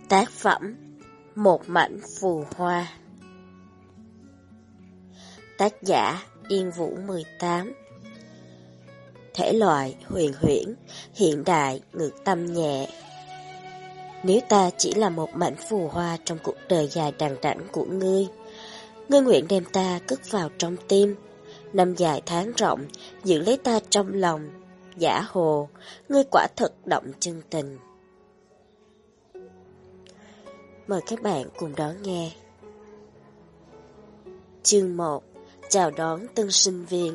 Tác phẩm Một mảnh phù hoa. Tác giả Yên Vũ 18. Thể loại huyền huyễn, hiện đại, ngược tâm nhẹ. Nếu ta chỉ là một mảnh phù hoa trong cuộc đời dài đằng đẵng của ngươi, ngươi nguyện đem ta cất vào trong tim. Năm dài tháng rộng, giữ lấy ta trong lòng. Giả hồ, ngươi quả thật động chân tình. Mời các bạn cùng đón nghe. Chương 1. Chào đón tân sinh viên.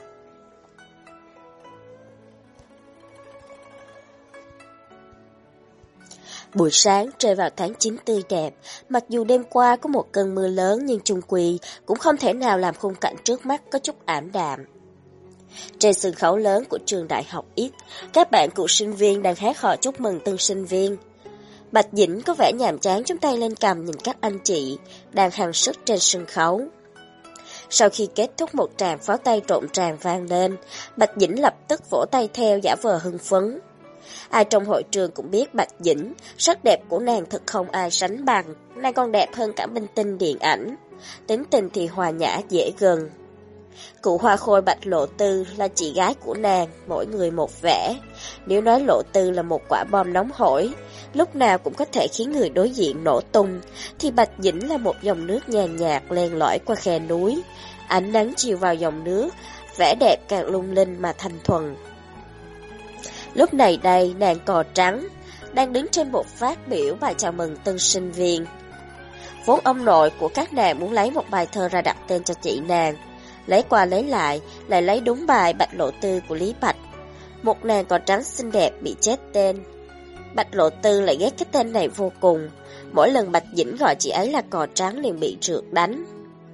Buổi sáng rơi vào tháng 9 tươi đẹp, mặc dù đêm qua có một cơn mưa lớn nhưng chung quy cũng không thể nào làm khung cảnh trước mắt có chút ảm đạm. Trên sân khấu lớn của trường đại học X, các bạn cựu sinh viên đang hét hò chúc mừng tân sinh viên. Bạch Dĩnh có vẻ nhàm chán chống tay lên cằm nhìn các anh chị đang hăng sức trên sân khấu. Sau khi kết thúc một tràng pháo tay rộn ràng vang lên, Bạch Dĩnh lập tức vỗ tay theo giả vờ hưng phấn. Ai trong hội trường cũng biết Bạch Dĩnh, sắc đẹp của nàng thật không ai sánh bằng, nàng còn đẹp hơn cả minh tinh điện ảnh. Tính tình thì hòa nhã dễ gần. Cụ Hoa Khôi Bạch Lộ Tư là chị gái của nàng, mỗi người một vẻ. Nếu nói Lộ Tư là một quả bom nóng hổi, lúc nào cũng có thể khiến người đối diện nổ tung, thì Bạch Dĩnh là một dòng nước nhàn nhạt len lỏi qua khe núi. Ánh nắng chiếu vào dòng nước, vẻ đẹp càng lung linh mà thanh thuần. Lúc này đây, nàng cò trắng, đang đứng trên một phát biểu bài chào mừng tân sinh viên. Vốn ông nội của các nàng muốn lấy một bài thơ ra đặt tên cho chị nàng. Lấy qua lấy lại lấy đúng bài Bạch Lộ Tư của Lý Bạch. Một nàng cò trắng xinh đẹp bị chết tên. Bạch Lộ Tư lại ghét cái tên này vô cùng. Mỗi lần Bạch Dĩnh gọi chị ấy là cò trắng liền bị trượt đánh.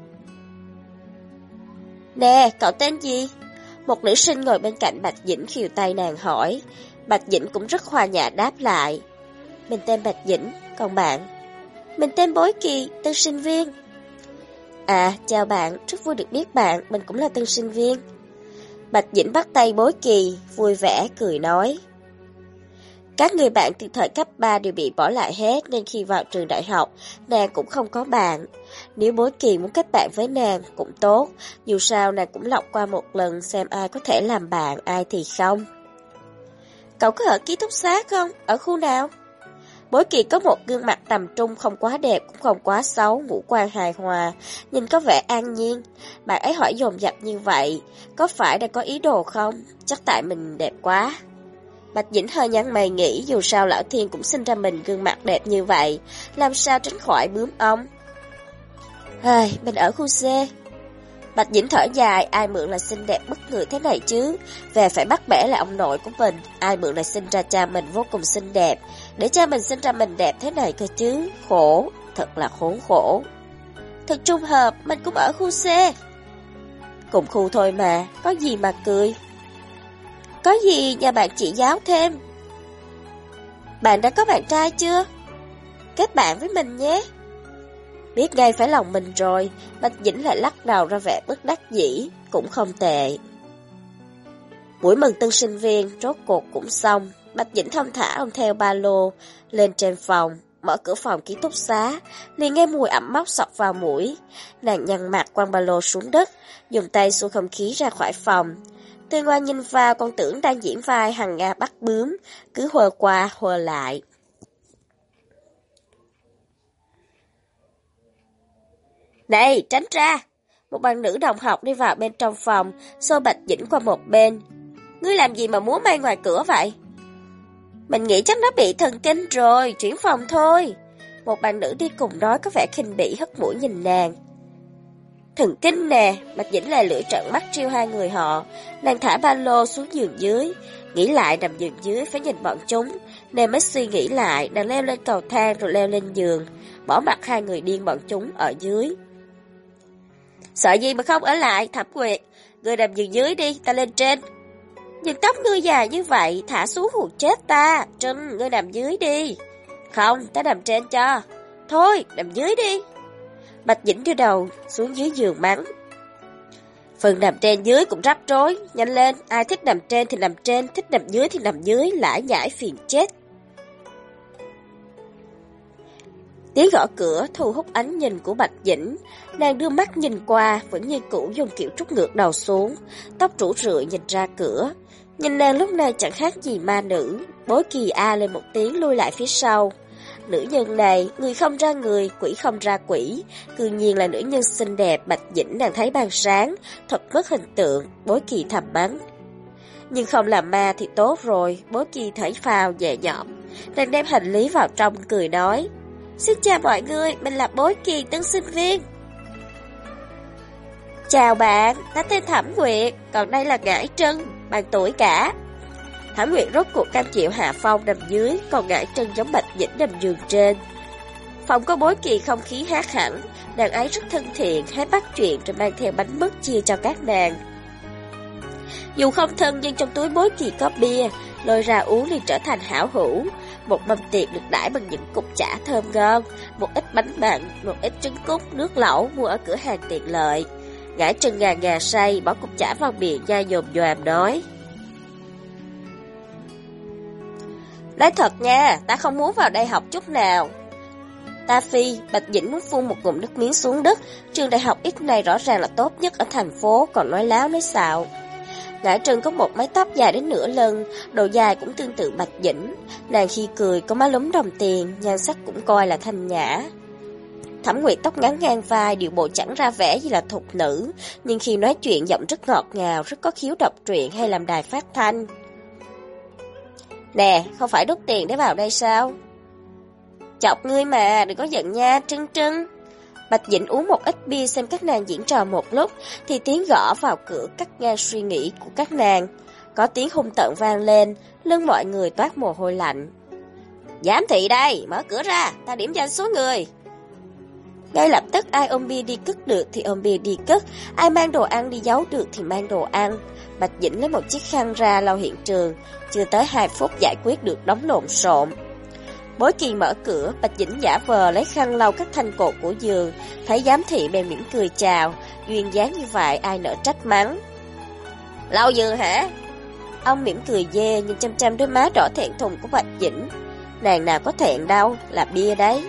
Nè, cậu tên gì? Một nữ sinh ngồi bên cạnh Bạch Dĩnh khều tay nàng hỏi. Bạch Dĩnh cũng rất hòa nhã đáp lại. Mình tên Bạch Dĩnh, còn bạn? Mình tên Bối Kỳ, tân sinh viên. À, chào bạn, rất vui được biết bạn, mình cũng là tân sinh viên. Bạch Dĩnh bắt tay Bối Kỳ, vui vẻ, cười nói. Các người bạn từ thời cấp 3 đều bị bỏ lại hết nên khi vào trường đại học, nàng cũng không có bạn. Nếu Bối Kỳ muốn kết bạn với nàng cũng tốt, dù sao nàng cũng lọc qua một lần xem ai có thể làm bạn, ai thì không. Cậu có ở ký túc xá không? Ở khu nào? Bối Kỳ có một gương mặt tầm trung, không quá đẹp cũng không quá xấu, ngũ quan hài hòa, nhìn có vẻ an nhiên. Bạn ấy hỏi dồn dập như vậy, có phải đang có ý đồ không? Chắc tại mình đẹp quá. Bạch Dĩnh hơi nhăn mày nghĩ dù sao Lão Thiên cũng sinh ra mình gương mặt đẹp như vậy, làm sao tránh khỏi bướm ong. Mình ở khu C. Bạch Dĩnh thở dài, ai mượn là xinh đẹp bất người thế này chứ, về phải bắt bẻ là ông nội của mình, ai mượn là sinh ra cha mình vô cùng xinh đẹp, để cha mình sinh ra mình đẹp thế này cơ chứ, khổ, thật là khốn khổ. Thật trùng hợp, mình cũng ở khu C. Cùng khu thôi mà, có gì mà cười. Có gì nhà bạn chỉ giáo thêm. Bạn đã có bạn trai chưa? Kết bạn với mình nhé. Biết ngay phải lòng mình rồi, Bạch Dĩnh lại lắc đầu ra vẻ bất đắc dĩ, cũng không tệ. Buổi mừng tân sinh viên, rốt cuộc cũng xong. Bạch Dĩnh thong thả ôm theo ba lô, lên trên phòng, mở cửa phòng ký túc xá, liền nghe mùi ẩm mốc xộc vào mũi. Nàng nhăn mặt quăng ba lô xuống đất, dùng tay xua không khí ra khỏi phòng. Từ ngoài nhìn vào còn tưởng đang diễn vai Hằng Nga bắt bướm, cứ hơ qua hơ lại. Này, tránh ra! Một bạn nữ đồng học đi vào bên trong phòng, xô Bạch Dĩnh qua một bên. Ngươi làm gì mà múa may ngoài cửa vậy? Mình nghĩ chắc nó bị thần kinh rồi, chuyển phòng thôi. Một bạn nữ đi cùng nói có vẻ khinh bỉ hất mũi nhìn nàng. Thần kinh nè, Bạch Dĩnh là lưỡi trợn mắt trêu hai người họ. Nàng thả ba lô xuống giường dưới, nghĩ lại nằm giường dưới phải nhìn bọn chúng, nên mới suy nghĩ lại, nàng leo lên cầu thang rồi leo lên giường, bỏ mặc hai người điên bọn chúng ở dưới. Sợ gì mà không ở lại, Thẩm Nguyệt, ngươi nằm giường dưới đi, ta lên trên. Nhưng tóc ngươi dài như vậy, thả xuống hù chết ta, Trinh, ngươi nằm dưới đi. Không, ta nằm trên cho. Thôi, nằm dưới đi. Bạch Dĩnh đưa đầu xuống dưới giường mắng. Phần nằm trên dưới cũng rắc rối, nhanh lên, ai thích nằm trên thì nằm trên, thích nằm dưới thì nằm dưới, lải nhải phiền chết. Tiếng gõ cửa thu hút ánh nhìn của Bạch Dĩnh. Nàng đưa mắt nhìn qua, vẫn như cũ dùng kiểu trút ngược đầu xuống, tóc rủ rượi nhìn ra cửa. Nhìn nàng lúc này chẳng khác gì ma nữ. Bối Kỳ a lên một tiếng lui lại phía sau. Nữ nhân này, người không ra người, quỷ không ra quỷ. Cư nhiên là nữ nhân xinh đẹp. Bạch Dĩnh nàng thấy ban sáng, thật mất hình tượng. Bối Kỳ thầm mắng. Nhưng không làm ma thì tốt rồi. Bối Kỳ thở phào nhẹ nhõm. Nàng đem hành lý vào trong cười nói. Xin chào mọi người, mình là Bối Kỳ, tân sinh viên. Chào bạn, ta tên Thẩm Nguyệt, còn đây là Ngải Trân, bằng tuổi cả. Thẩm Nguyệt rốt cuộc cam chịu hạ phong nằm dưới, còn Ngải Trân giống Bạch Dĩnh nằm giường trên. Phòng có Bối Kỳ không khí khác hẳn, nàng ấy rất thân thiện, hay bắt chuyện rồi mang theo bánh mứt chia cho các nàng. Dù không thân nhưng trong túi Bối Kỳ có bia, lôi ra uống liền trở thành hảo hữu. Một mâm tiệc được đãi bằng những cục chả thơm ngon, một ít bánh mặn, một ít trứng cút, nước lẩu mua ở cửa hàng tiện lợi. Ngải Trân ngà say, bỏ cục chả vào miệng nhai nhồm nhoàm nói. Nói thật nha, ta không muốn vào đây học chút nào. Ta phi, Bạch Dĩnh muốn phun một ngụm nước miếng xuống đất. Trường đại học X này rõ ràng là tốt nhất ở thành phố, còn nói láo nói xạo. Ngải Trân có một mái tóc dài đến nửa lưng, độ dài cũng tương tự Bạch Dĩnh. Nàng khi cười có má lúm đồng tiền, nhan sắc cũng coi là thanh nhã. Thẩm Nguyệt tóc ngắn ngang vai, điệu bộ chẳng ra vẻ gì là thục nữ, nhưng khi nói chuyện giọng rất ngọt ngào, rất có khiếu đọc truyện hay làm đài phát thanh. Nè, không phải đốt tiền để vào đây sao? Chọc ngươi mà, đừng có giận nha, Trân Trân. Bạch Dĩnh uống một ít bia xem các nàng diễn trò một lúc, thì tiếng gõ vào cửa cắt ngang suy nghĩ của các nàng. Có tiếng hung tợn vang lên, lưng mọi người toát mồ hôi lạnh. Giám thị đây, mở cửa ra, ta điểm danh số người. Ngay lập tức ai ôm bia đi cất được thì ôm bia đi cất, ai mang đồ ăn đi giấu được thì mang đồ ăn. Bạch Dĩnh lấy một chiếc khăn ra lau hiện trường, chưa tới 2 phút giải quyết được đống lộn xộn. Bối Kỳ mở cửa, Bạch Dĩnh giả vờ lấy khăn lau các thanh cột của giường, thấy giám thị bèn mỉm cười chào, duyên dáng như vậy ai nỡ trách mắng. Lau giường hả? Ông mỉm cười dê nhìn chăm chăm đôi má đỏ thẹn thùng của Bạch Dĩnh. Nàng nào có thẹn đâu, là bia đấy.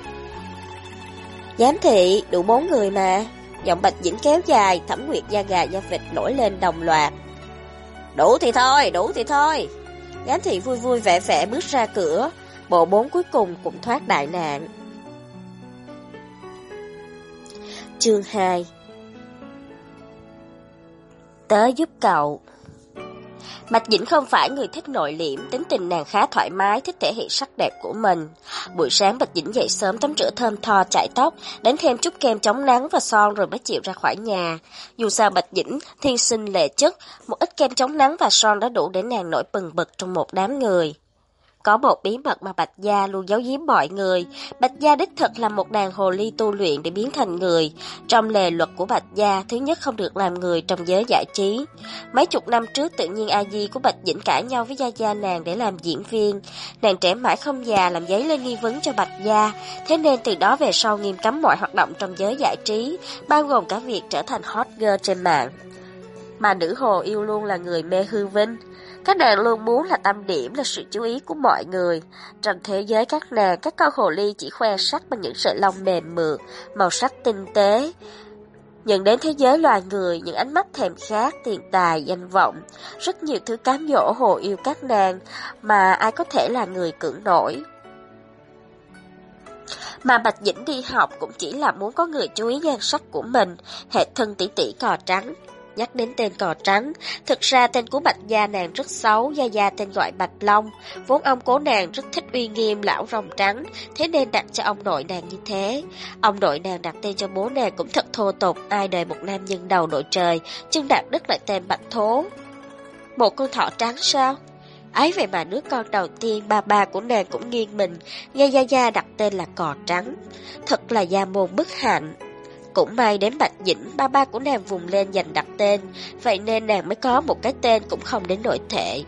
Giám thị, đủ 4 người mà. Giọng Bạch Dĩnh kéo dài, Thẩm Nguyệt da gà da vịt nổi lên đồng loạt. Đủ thì thôi. Giám thị vui vui vẻ vẻ bước ra cửa. Bộ 4 cuối cùng cũng thoát đại nạn. Chương 2. Tớ giúp cậu. Bạch Dĩnh không phải người thích nội liễm, tính tình nàng khá thoải mái, thích thể hiện sắc đẹp của mình. Buổi sáng Bạch Dĩnh dậy sớm tắm rửa thơm tho, chải tóc, đánh thêm chút kem chống nắng và son rồi mới chịu ra khỏi nhà. Dù sao Bạch Dĩnh thiên sinh lệ chất, một ít kem chống nắng và son đã đủ để nàng nổi bừng bừng trong một đám người. Có một bí mật mà Bạch Gia luôn giấu giếm mọi người. Bạch Gia đích thực là một đàn hồ ly tu luyện để biến thành người. Trong lề luật của Bạch Gia, thứ nhất không được làm người trong giới giải trí. Mấy chục năm trước tự nhiên A Di của Bạch Dĩnh cãi nhau với Gia Gia nàng để làm diễn viên. Nàng trẻ mãi không già làm dấy lên nghi vấn cho Bạch Gia. Thế nên từ đó về sau nghiêm cấm mọi hoạt động trong giới giải trí, bao gồm cả việc trở thành hot girl trên mạng. Mà nữ hồ yêu luôn là người mê hư vinh. Các nàng luôn muốn là tâm điểm, là sự chú ý của mọi người. Trong thế giới các nàng, các con hồ ly chỉ khoe sắc bằng những sợi lông mềm mượt, màu sắc tinh tế. Nhận đến thế giới loài người, những ánh mắt thèm khát, tiền tài, danh vọng, rất nhiều thứ cám dỗ hồ yêu các nàng, mà ai có thể là người cưỡng nổi. Mà Bạch Dĩnh đi học cũng chỉ là muốn có người chú ý nhan sắc của mình, hệ thân tỷ tỷ cò trắng. Nhắc đến tên cò trắng, thực ra tên của Bạch Gia nàng rất xấu, Gia Gia tên gọi Bạch Long, vốn ông cố nàng rất thích uy nghiêm lão rồng trắng, thế nên đặt cho ông nội nàng như thế. Ông nội nàng đặt tên cho bố nàng cũng thật thô tục, ai đời một nam nhân đầu đội trời, chân đặt đất lại tên Bạch Thố. Một con thỏ trắng sao? Ấy vậy mà đứa con đầu tiên ba của nàng cũng nghiêng mình, nghe Gia Gia đặt tên là cò trắng, thật là gia môn bất hạnh. Cũng may đến Bạch Dĩnh, ba của nàng vùng lên giành đặt tên, vậy nên nàng mới có một cái tên cũng không đến nổi tệ.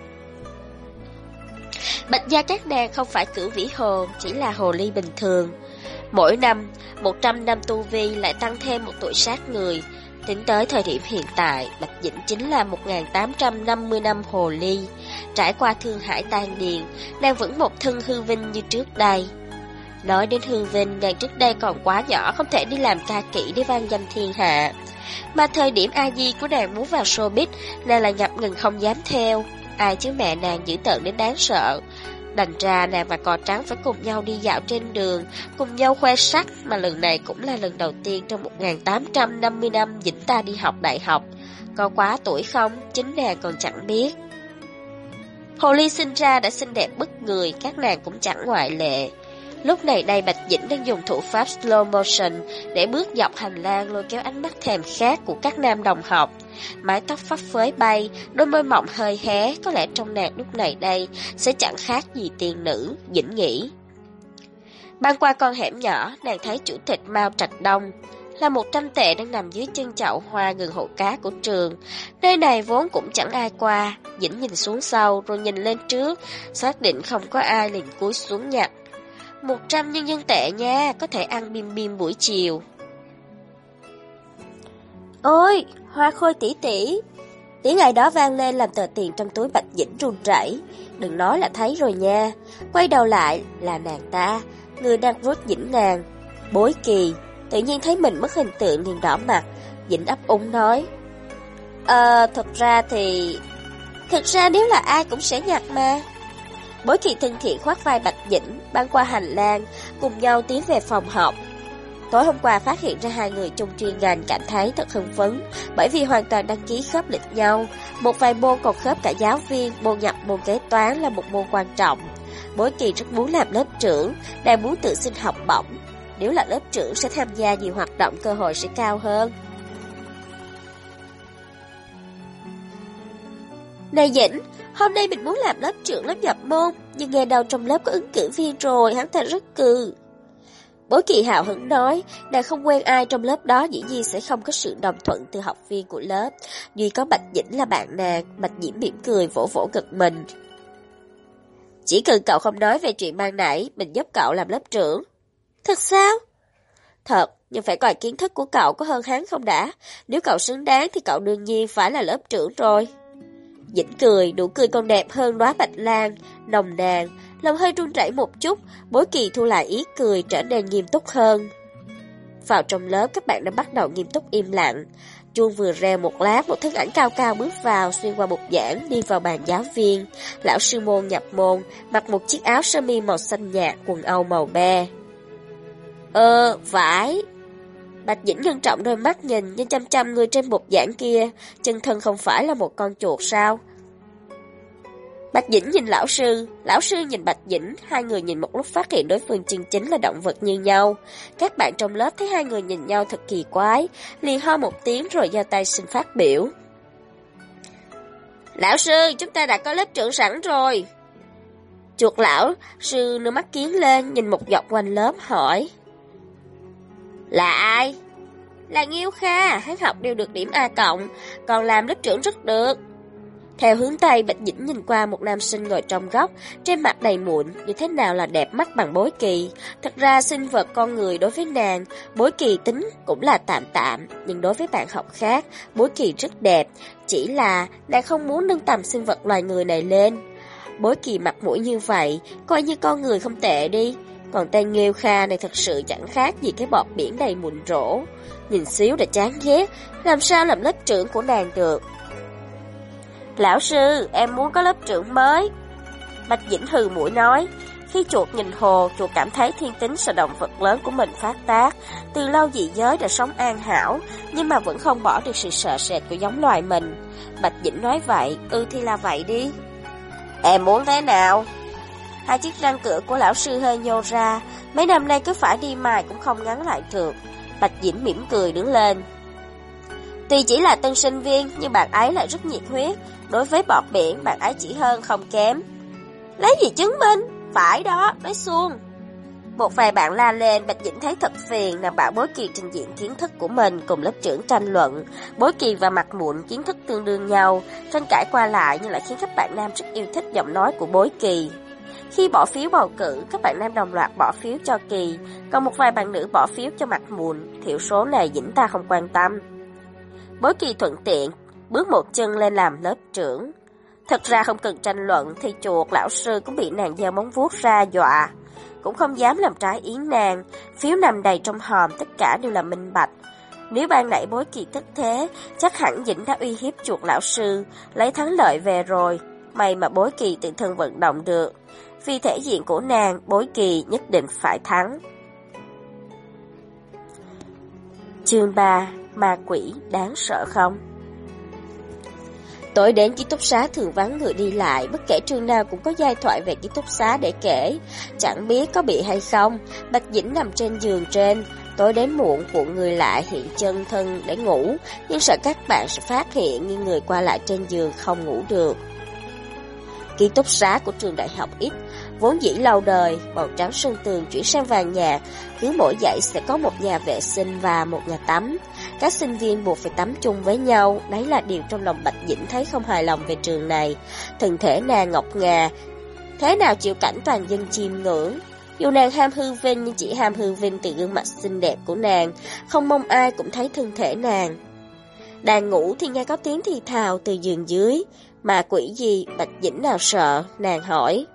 Bạch Gia các nàng không phải cửu vĩ hồ, chỉ là hồ ly bình thường. Mỗi năm, 100 năm tu vi lại tăng thêm một tuổi sát người. Tính tới thời điểm hiện tại, Bạch Dĩnh chính là 1850 năm hồ ly. Trải qua thương hải tan điền, nàng vẫn một thân hư vinh như trước đây. Nói đến hương vinh, nàng trước đây còn quá nhỏ, không thể đi làm ca kỹ để vang danh thiên hạ. Mà thời điểm A Di của nàng muốn vào showbiz, nàng lại ngập ngừng không dám theo. Ai chứ mẹ nàng dữ tợn đến đáng sợ. Đành ra nàng và cò trắng phải cùng nhau đi dạo trên đường, cùng nhau khoe sắc, mà lần này cũng là lần đầu tiên trong 1850 năm Dĩnh ta đi học đại học. Có quá tuổi không? Chính nàng còn chẳng biết. Hồ ly sinh ra đã xinh đẹp bức người, các nàng cũng chẳng ngoại lệ. Lúc này đây Bạch Dĩnh đang dùng thủ pháp slow motion để bước dọc hành lang lôi kéo ánh mắt thèm khát của các nam đồng học. Mái tóc phấp phới bay, đôi môi mọng hơi hé, có lẽ trong nàng lúc này đây sẽ chẳng khác gì tiên nữ, Dĩnh nghĩ. Băng qua con hẻm nhỏ, nàng thấy chủ tịch Mao Trạch Đông là 100 tệ đang nằm dưới chân chậu hoa gần hồ cá của trường. Nơi này vốn cũng chẳng ai qua. Dĩnh nhìn xuống sau rồi nhìn lên trước, xác định không có ai liền cúi xuống nhặt. 100 nhân dân tệ nha, có thể ăn bim bim buổi chiều. Ôi, Hoa Khôi tỷ tỷ. Tiếng ai đó vang lên làm tờ tiền trong túi Bạch Dĩnh run rẩy. Đừng nói là thấy rồi nha. Quay đầu lại là nàng ta, người đang vuốt Dĩnh nàng. Bối Kỳ tự nhiên thấy mình mất hình tượng liền đỏ mặt. Dĩnh ấp úng nói: Thực ra nếu là ai cũng sẽ nhặt mà. Bối Kỳ thân thiện khoác vai Bạch Dĩnh, băng qua hành lang, cùng nhau tiến về phòng học. Tối hôm qua phát hiện ra hai người chung chuyên ngành, cảm thấy thật hưng phấn, bởi vì hoàn toàn đăng ký khớp lịch nhau. Một vài môn còn khớp cả giáo viên, môn nhập môn kế toán là một môn quan trọng. Bối Kỳ rất muốn làm lớp trưởng, đang muốn tự xin học bổng. Nếu là lớp trưởng sẽ tham gia nhiều hoạt động, cơ hội sẽ cao hơn. Này Dĩnh, hôm nay mình muốn làm lớp trưởng lớp nhập môn, nhưng nghe đâu trong lớp có ứng cử viên rồi, hắn ta rất cừ. Bối Kỳ hào hứng nói, nàng không quen ai trong lớp đó, dĩ nhiên sẽ không có sự đồng thuận từ học viên của lớp. Duy có Bạch Dĩnh là bạn nàng. Bạch Dĩnh mỉm cười vỗ vỗ ngực mình. Chỉ cần cậu không nói về chuyện ban nãy, mình giúp cậu làm lớp trưởng. Thật sao? Thật, nhưng phải coi kiến thức của cậu có hơn hắn không đã. Nếu cậu xứng đáng thì cậu đương nhiên phải là lớp trưởng rồi. Dĩnh cười, nụ cười còn đẹp hơn đóa bạch lan, nồng nàn, lòng hơi run rẩy một chút. Bối Kỳ thu lại ý cười, trở nên nghiêm túc hơn. Vào trong lớp, các bạn đã bắt đầu nghiêm túc im lặng. Chuông vừa reo một lát, một thân ảnh cao cao bước vào, xuyên qua bục giảng, đi vào bàn giáo viên. Lão sư môn nhập môn, mặc một chiếc áo sơ mi màu xanh nhạt, quần âu màu be. Phải. Bạch Dĩnh ngưng trọng đôi mắt nhìn chăm chăm người trên bục giảng kia, chân thân không phải là một con chuột sao? Bạch Dĩnh nhìn lão sư nhìn Bạch Dĩnh, hai người nhìn một lúc phát hiện đối phương chân chính là động vật như nhau. Các bạn trong lớp thấy hai người nhìn nhau thật kỳ quái, liền ho một tiếng rồi giơ tay xin phát biểu. Lão sư, chúng ta đã có lớp trưởng sẵn rồi. Chuột lão sư nâng mắt kiến lên, nhìn một dọc quanh lớp hỏi. Là ai? Là Nghiêu Kha, hắn học đều được điểm A+, còn làm lớp trưởng rất được. Theo hướng Tây, Bạch Dĩnh nhìn qua một nam sinh ngồi trong góc, trên mặt đầy mụn, như thế nào là đẹp mắt bằng Bối Kỳ. Thật ra sinh vật con người đối với nàng, Bối Kỳ tính cũng là tạm tạm, nhưng đối với bạn học khác, Bối Kỳ rất đẹp, chỉ là nàng không muốn nâng tầm sinh vật loài người này lên. Bối Kỳ mặt mũi như vậy, coi như con người không tệ đi. Còn tên Nghiêu Kha này thật sự chẳng khác gì cái bọt biển đầy mụn rỗ. Nhìn xíu đã chán ghét, làm sao làm lớp trưởng của nàng được. Lão sư, em muốn có lớp trưởng mới. Bạch Dĩnh hừ mũi nói. Khi chuột nhìn hồ, chuột cảm thấy thiên tính sợ động vật lớn của mình phát tác. Từ lâu dị giới đã sống an hảo, nhưng mà vẫn không bỏ được sự sợ sệt của giống loài mình. Bạch Dĩnh nói vậy, thì là vậy đi. Em muốn thế nào? Hai chiếc răng cửa của lão sư hơi nhô ra, mấy năm nay cứ phải đi mài cũng không ngắn lại được. Bạch Dĩnh mỉm cười đứng lên. Tuy chỉ là tân sinh viên, nhưng bạn ấy lại rất nhiệt huyết. Đối với bọt biển, bạn ấy chỉ hơn không kém. Lấy gì chứng minh? Phải đó, nói suông. Một vài bạn la lên, Bạch Dĩnh thấy thật phiền, nàng bảo Bối Kỳ trình diện kiến thức của mình cùng lớp trưởng tranh luận. Bối Kỳ và Mặt Mụn kiến thức tương đương nhau, tranh cãi qua lại nhưng lại khiến các bạn nam rất yêu thích giọng nói của Bối Kỳ. Khi bỏ phiếu bầu cử, các bạn nam đồng loạt bỏ phiếu cho Kỳ, còn một vài bạn nữ bỏ phiếu cho Mặt Mụn, thiểu số này Dĩnh ta không quan tâm. Bối Kỳ thuận tiện, bước một chân lên làm lớp trưởng. Thật ra không cần tranh luận thì chuột lão sư cũng bị nàng giơ móng vuốt ra dọa. cũng không dám làm trái ý nàng. Phiếu nằm đầy trong hòm, tất cả đều là minh bạch. Nếu ban nãy Bối Kỳ tức thế, chắc hẳn Dĩnh đã uy hiếp chuột lão sư, lấy thắng lợi về rồi. May mà Bối Kỳ tự thân vận động được. Vì thể diện của nàng, Bối Kỳ nhất định phải thắng. Chương 3. Ma quỷ đáng sợ không? Tối đến ký túc xá thường vắng người đi lại, bất kể trường nào cũng có giai thoại về ký túc xá để kể. Chẳng biết có bị hay không, Bạch Dĩnh nằm trên giường trên. Tối đến muộn, cuộn người lại hiện chân thân để ngủ, nhưng sợ các bạn sẽ phát hiện như người qua lại trên giường không ngủ được. Ký túc xá của trường đại học X vốn dĩ lâu đời, màu trắng sơn tường chuyển sang vàng nhạt, cứ mỗi dãy sẽ có một nhà vệ sinh và một nhà tắm. Các sinh viên buộc phải tắm chung với nhau, đấy là điều trong lòng Bạch Dĩnh thấy không hài lòng về trường này. Thân thể nàng ngọc ngà, thế nào chịu cảnh toàn dân chiêm ngưỡng. Dù nàng ham hư vinh nhưng chỉ ham hư vinh từ gương mặt xinh đẹp của nàng, không mong ai cũng thấy thân thể nàng. Đang ngủ thì nghe có tiếng thì thào từ giường dưới. Mà quỷ gì, Bạch Dĩnh nào sợ, nàng hỏi.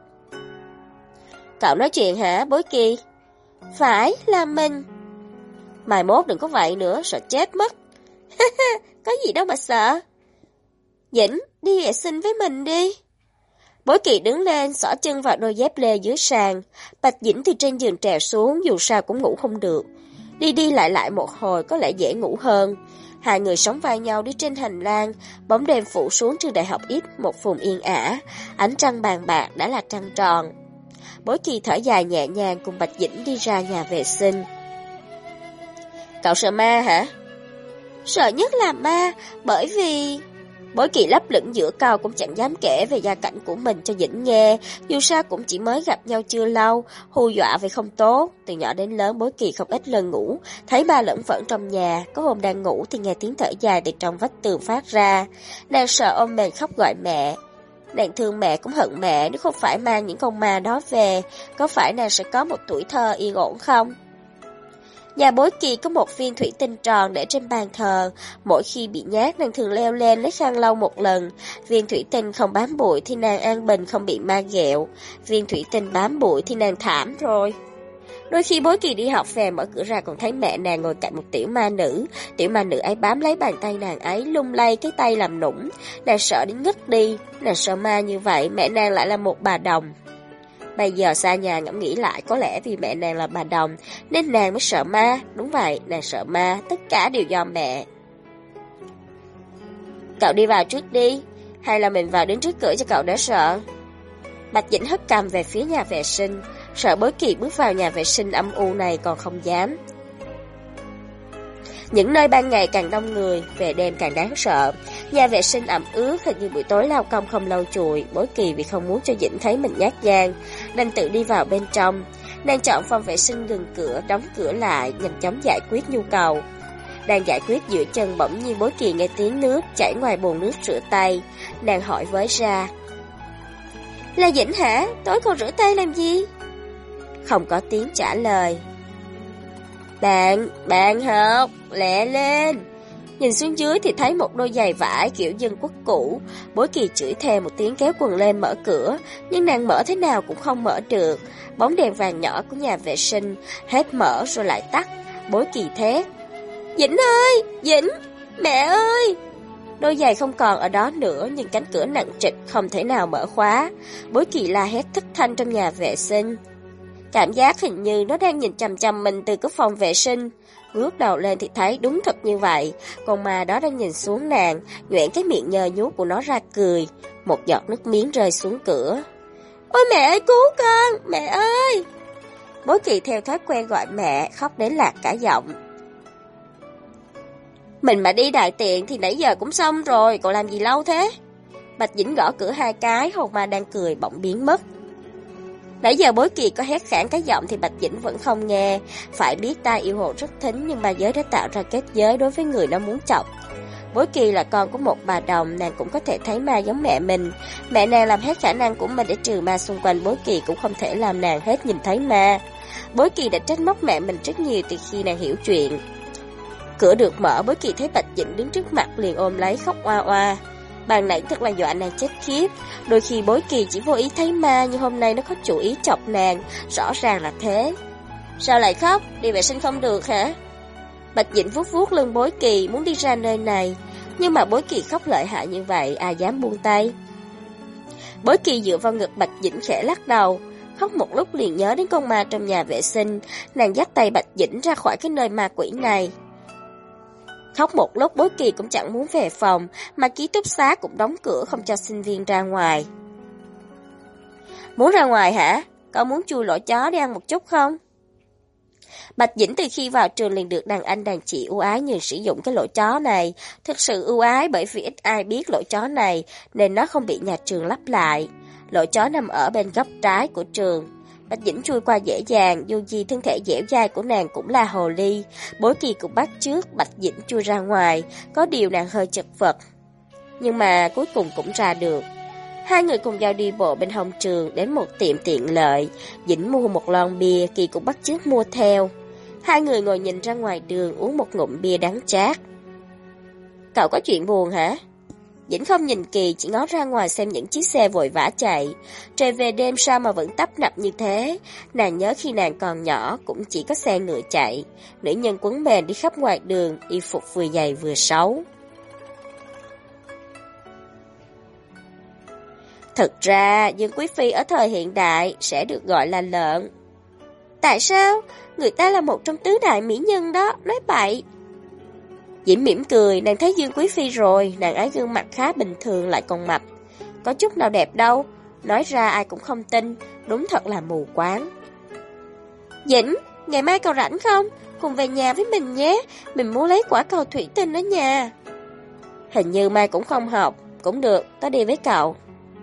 Cậu nói chuyện hả, Bối Kỳ? Phải, là mình. Mai mốt đừng có vậy nữa, sợ chết mất. Có gì đâu mà sợ. Dĩnh, đi vệ sinh với mình đi. Bối Kỳ đứng lên, xỏ chân vào đôi dép lê dưới sàn. Bạch Dĩnh từ trên giường trèo xuống, dù sao cũng ngủ không được. Đi đi lại một hồi có lẽ dễ ngủ hơn. Hai người sóng vai nhau đi trên hành lang, bóng đêm phủ xuống trường đại học X một vùng yên ả, ánh trăng bàn bạc đã là trăng tròn. Bối Kỳ thở dài nhẹ nhàng cùng Bạch Dĩnh đi ra nhà vệ sinh. Cậu sợ ma hả? Sợ nhất là ma, bởi vì... Bối Kỳ lấp lửng giữa câu cũng chẳng dám kể về gia cảnh của mình cho Dĩnh nghe, dù sao cũng chỉ mới gặp nhau chưa lâu, hù dọa vì không tốt. Từ nhỏ đến lớn Bối Kỳ không ít lần ngủ, thấy ma lẫn phẫn trong nhà, có hôm đang ngủ thì nghe tiếng thở dài từ trong vách tường phát ra. Nàng sợ ôm mền khóc gọi mẹ. Nàng thương mẹ cũng hận mẹ, nếu không phải mang những con ma đó về, có phải nàng sẽ có một tuổi thơ yên ổn không? Nhà Bối Kỳ có một viên thủy tinh tròn để trên bàn thờ. Mỗi khi bị nhát, nàng thường leo lên lấy khăn lau một lần. Viên thủy tinh không bám bụi thì nàng an bình không bị ma ghẹo. Viên thủy tinh bám bụi thì nàng thảm rồi. Đôi khi Bối Kỳ đi học về mở cửa ra còn thấy mẹ nàng ngồi cạnh một tiểu ma nữ. Tiểu ma nữ ấy bám lấy bàn tay nàng ấy, lung lay cái tay làm nũng. Nàng sợ đến ngất đi. Nàng sợ ma như vậy, mẹ nàng lại là một bà đồng. Bây giờ xa nhà ngẫm nghĩ lại, có lẽ vì mẹ nàng là bà đồng nên nàng mới sợ ma. Đúng vậy, nàng sợ ma, tất cả đều do mẹ. Cậu đi vào trước đi, hay là mình vào đến trước cửa cho cậu đỡ sợ? Bạch Dĩnh hất cằm về phía nhà vệ sinh, sợ Bối Kỳ bước vào nhà vệ sinh âm u này còn không dám. Những nơi ban ngày càng đông người, về đêm càng đáng sợ. Nhà vệ sinh ẩm ướt, hình như buổi tối lao công không lau chùi. Bối Kỳ vì không muốn cho Dĩnh thấy mình nhát gan, nên tự đi vào bên trong. Nàng chọn phòng vệ sinh gần cửa, đóng cửa lại, nhanh chóng giải quyết nhu cầu. Đang giải quyết giữa chân bỗng nhiên Bối Kỳ nghe tiếng nước chảy ngoài bồn nước rửa tay. Nàng hỏi với ra. Là Dĩnh hả? Tối còn rửa tay làm gì? Không có tiếng trả lời. Bạn học, lẹ lên. Nhìn xuống dưới thì thấy một đôi giày vải kiểu dân quốc cũ. Bối Kỳ chửi thề một tiếng kéo quần lên mở cửa, nhưng nàng mở thế nào cũng không mở được. Bóng đèn vàng nhỏ của nhà vệ sinh hết mở rồi lại tắt. Bối Kỳ thét. Dĩnh ơi, Dĩnh, mẹ ơi. Đôi giày không còn ở đó nữa, nhưng cánh cửa nặng trịch không thể nào mở khóa. Bối Kỳ la hét thất thanh trong nhà vệ sinh. Cảm giác hình như nó đang nhìn chằm chằm mình từ cái phòng vệ sinh. Ngước đầu lên thì thấy đúng thật như vậy. Con ma đó đang nhìn xuống nàng, nhoẻn cái miệng nhờ nhút của nó ra cười. Một giọt nước miếng rơi xuống cửa. Ôi mẹ ơi, cứu con, mẹ ơi. Bối Kỳ theo thói quen gọi mẹ, khóc đến lạc cả giọng. Mình mà đi đại tiện thì nãy giờ cũng xong rồi, cậu làm gì lâu thế? Bạch Dĩnh gõ cửa 2 cái, hồn ma đang cười bỗng biến mất. Nãy giờ Bối Kỳ có hét khản cái giọng thì Bạch Dĩnh vẫn không nghe. Phải biết tai yêu hồ rất thính, nhưng ma giới đã tạo ra kết giới đối với người nó muốn chọc. Bối Kỳ là con của một bà đồng, nàng cũng có thể thấy ma giống mẹ mình. Mẹ nàng làm hết khả năng của mình để trừ ma xung quanh, Bối Kỳ cũng không thể làm nàng hết nhìn thấy ma. Bối Kỳ đã trách móc mẹ mình rất nhiều từ khi nàng hiểu chuyện. Cửa được mở, Bối Kỳ thấy Bạch Dĩnh đứng trước mặt liền ôm lấy khóc oa oa. Bàn nãy thật là dọa nàng chết khiếp. Đôi khi Bối Kỳ chỉ vô ý thấy ma, nhưng hôm nay nó có chủ ý chọc nàng, rõ ràng là thế. Sao lại khóc? Đi vệ sinh không được hả? Bạch Dĩnh vuốt vuốt lưng Bối Kỳ, muốn đi ra nơi này, nhưng mà Bối Kỳ khóc lợi hại như vậy, ai dám buông tay. Bối Kỳ dựa vào ngực Bạch Dĩnh khẽ lắc đầu, khóc một lúc liền nhớ đến con ma trong nhà vệ sinh, nàng dắt tay Bạch Dĩnh ra khỏi cái nơi ma quỷ này. Khóc một lúc Bối Kỳ cũng chẳng muốn về phòng, mà ký túc xá cũng đóng cửa không cho sinh viên ra ngoài. Muốn ra ngoài hả? Cậu muốn chui lỗ chó đi ăn một chút không? Bạch Dĩnh từ khi vào trường liền được đàn anh đàn chị ưu ái nhường sử dụng cái lỗ chó này. Thực sự ưu ái bởi vì ít ai biết lỗ chó này nên nó không bị nhà trường lắp lại. Lỗ chó nằm ở bên góc trái của trường. Bạch Dĩnh chui qua dễ dàng, dù gì thân thể dẻo dai của nàng cũng là hồ ly. Bối Kỳ cũng bắt chước Bạch Dĩnh chui ra ngoài, có điều nàng hơi chật vật. Nhưng mà cuối cùng cũng ra được. Hai người cùng nhau đi bộ bên hông trường đến một tiệm tiện lợi. Dĩnh mua một lon bia, Kỳ cũng bắt chước mua theo. Hai người ngồi nhìn ra ngoài đường uống một ngụm bia đắng chát. Cậu có chuyện buồn hả? Dĩnh không nhìn Kỳ, chỉ ngó ra ngoài xem những chiếc xe vội vã chạy. Trời về đêm sao mà vẫn tấp nập như thế. Nàng nhớ khi nàng còn nhỏ cũng chỉ có xe ngựa chạy. Nữ nhân quấn bền đi khắp ngoài đường, y phục vừa dày vừa xấu. Thực ra, Dương Quý Phi ở thời hiện đại sẽ được gọi là lợn. Tại sao? Người ta là một trong tứ đại mỹ nhân đó, nói bậy. Diễm mỉm cười, nàng thấy Dương Quý Phi rồi, nàng ấy gương mặt khá bình thường lại còn mập. Có chút nào đẹp đâu, nói ra ai cũng không tin, đúng thật là mù quáng. Dĩnh, ngày mai cậu rảnh không? Cùng về nhà với mình nhé, mình muốn lấy quả cầu thủy tinh ở nhà. Hình như mai cũng không học, cũng được, tớ đi với cậu.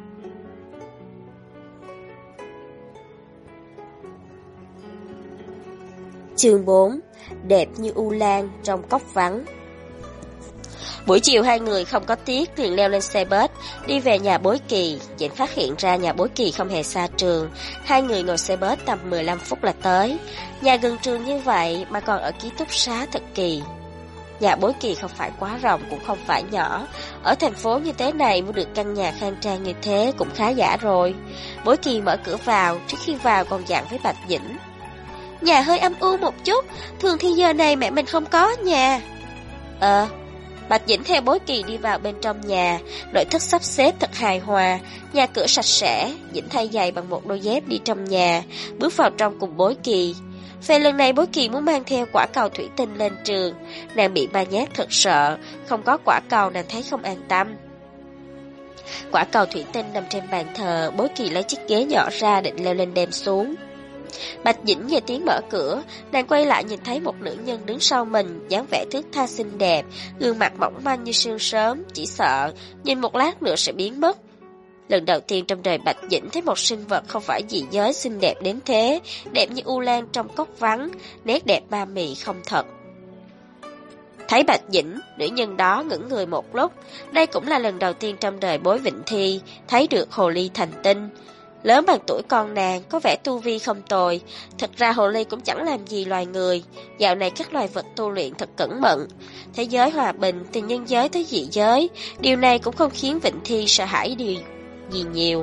Chương 4. Đẹp như u lan trong cốc vắng. Buổi chiều hai người không có tiết liền leo lên xe bus đi về nhà Bối Kỳ. Dĩnh phát hiện ra nhà Bối Kỳ không hề xa trường. Hai người ngồi xe bus tầm 15 phút là tới. Nhà gần trường như vậy mà còn ở ký túc xá thật kỳ. Nhà Bối Kỳ không phải quá rộng cũng không phải nhỏ. Ở thành phố như thế này mua được căn nhà khang trang như thế cũng khá giả rồi. Bối Kỳ mở cửa vào, trước khi vào còn dặn với Bạch Dĩnh. Nhà hơi âm u một chút, thường thì giờ này mẹ mình không có nhà. Bạch Dĩnh theo Bối Kỳ đi vào bên trong nhà, nội thất sắp xếp thật hài hòa, nhà cửa sạch sẽ. Dĩnh thay giày bằng một đôi dép đi trong nhà, bước vào trong cùng Bối Kỳ. Về lần này Bối Kỳ muốn mang theo quả cầu thủy tinh lên trường, nàng bị ma nhát thật sợ, không có quả cầu nàng thấy không an tâm. Quả cầu thủy tinh nằm trên bàn thờ, Bối Kỳ lấy chiếc ghế nhỏ ra định leo lên đem xuống. Bạch Dĩnh nghe tiếng mở cửa, nàng quay lại nhìn thấy một nữ nhân đứng sau mình, dáng vẻ thướt tha xinh đẹp, gương mặt mỏng manh như sương sớm, chỉ sợ nhìn một lát nữa sẽ biến mất. Lần đầu tiên trong đời Bạch Dĩnh thấy một sinh vật không phải dị giới xinh đẹp đến thế, đẹp như u lan trong cốc vắng, nét đẹp ma mị không thật. Thấy Bạch Dĩnh, nữ nhân đó ngẩn người một lúc, đây cũng là lần đầu tiên trong đời Bối Vịnh Thi thấy được hồ ly thành tinh. Lớn bằng tuổi con nàng, có vẻ tu vi không tồi. Thật ra hồ ly cũng chẳng làm gì loài người. Dạo này các loài vật tu luyện thật cẩn mận. Thế giới hòa bình, từ nhân giới tới dị giới, điều này cũng không khiến Vịnh Thi sợ hãi điều gì nhiều.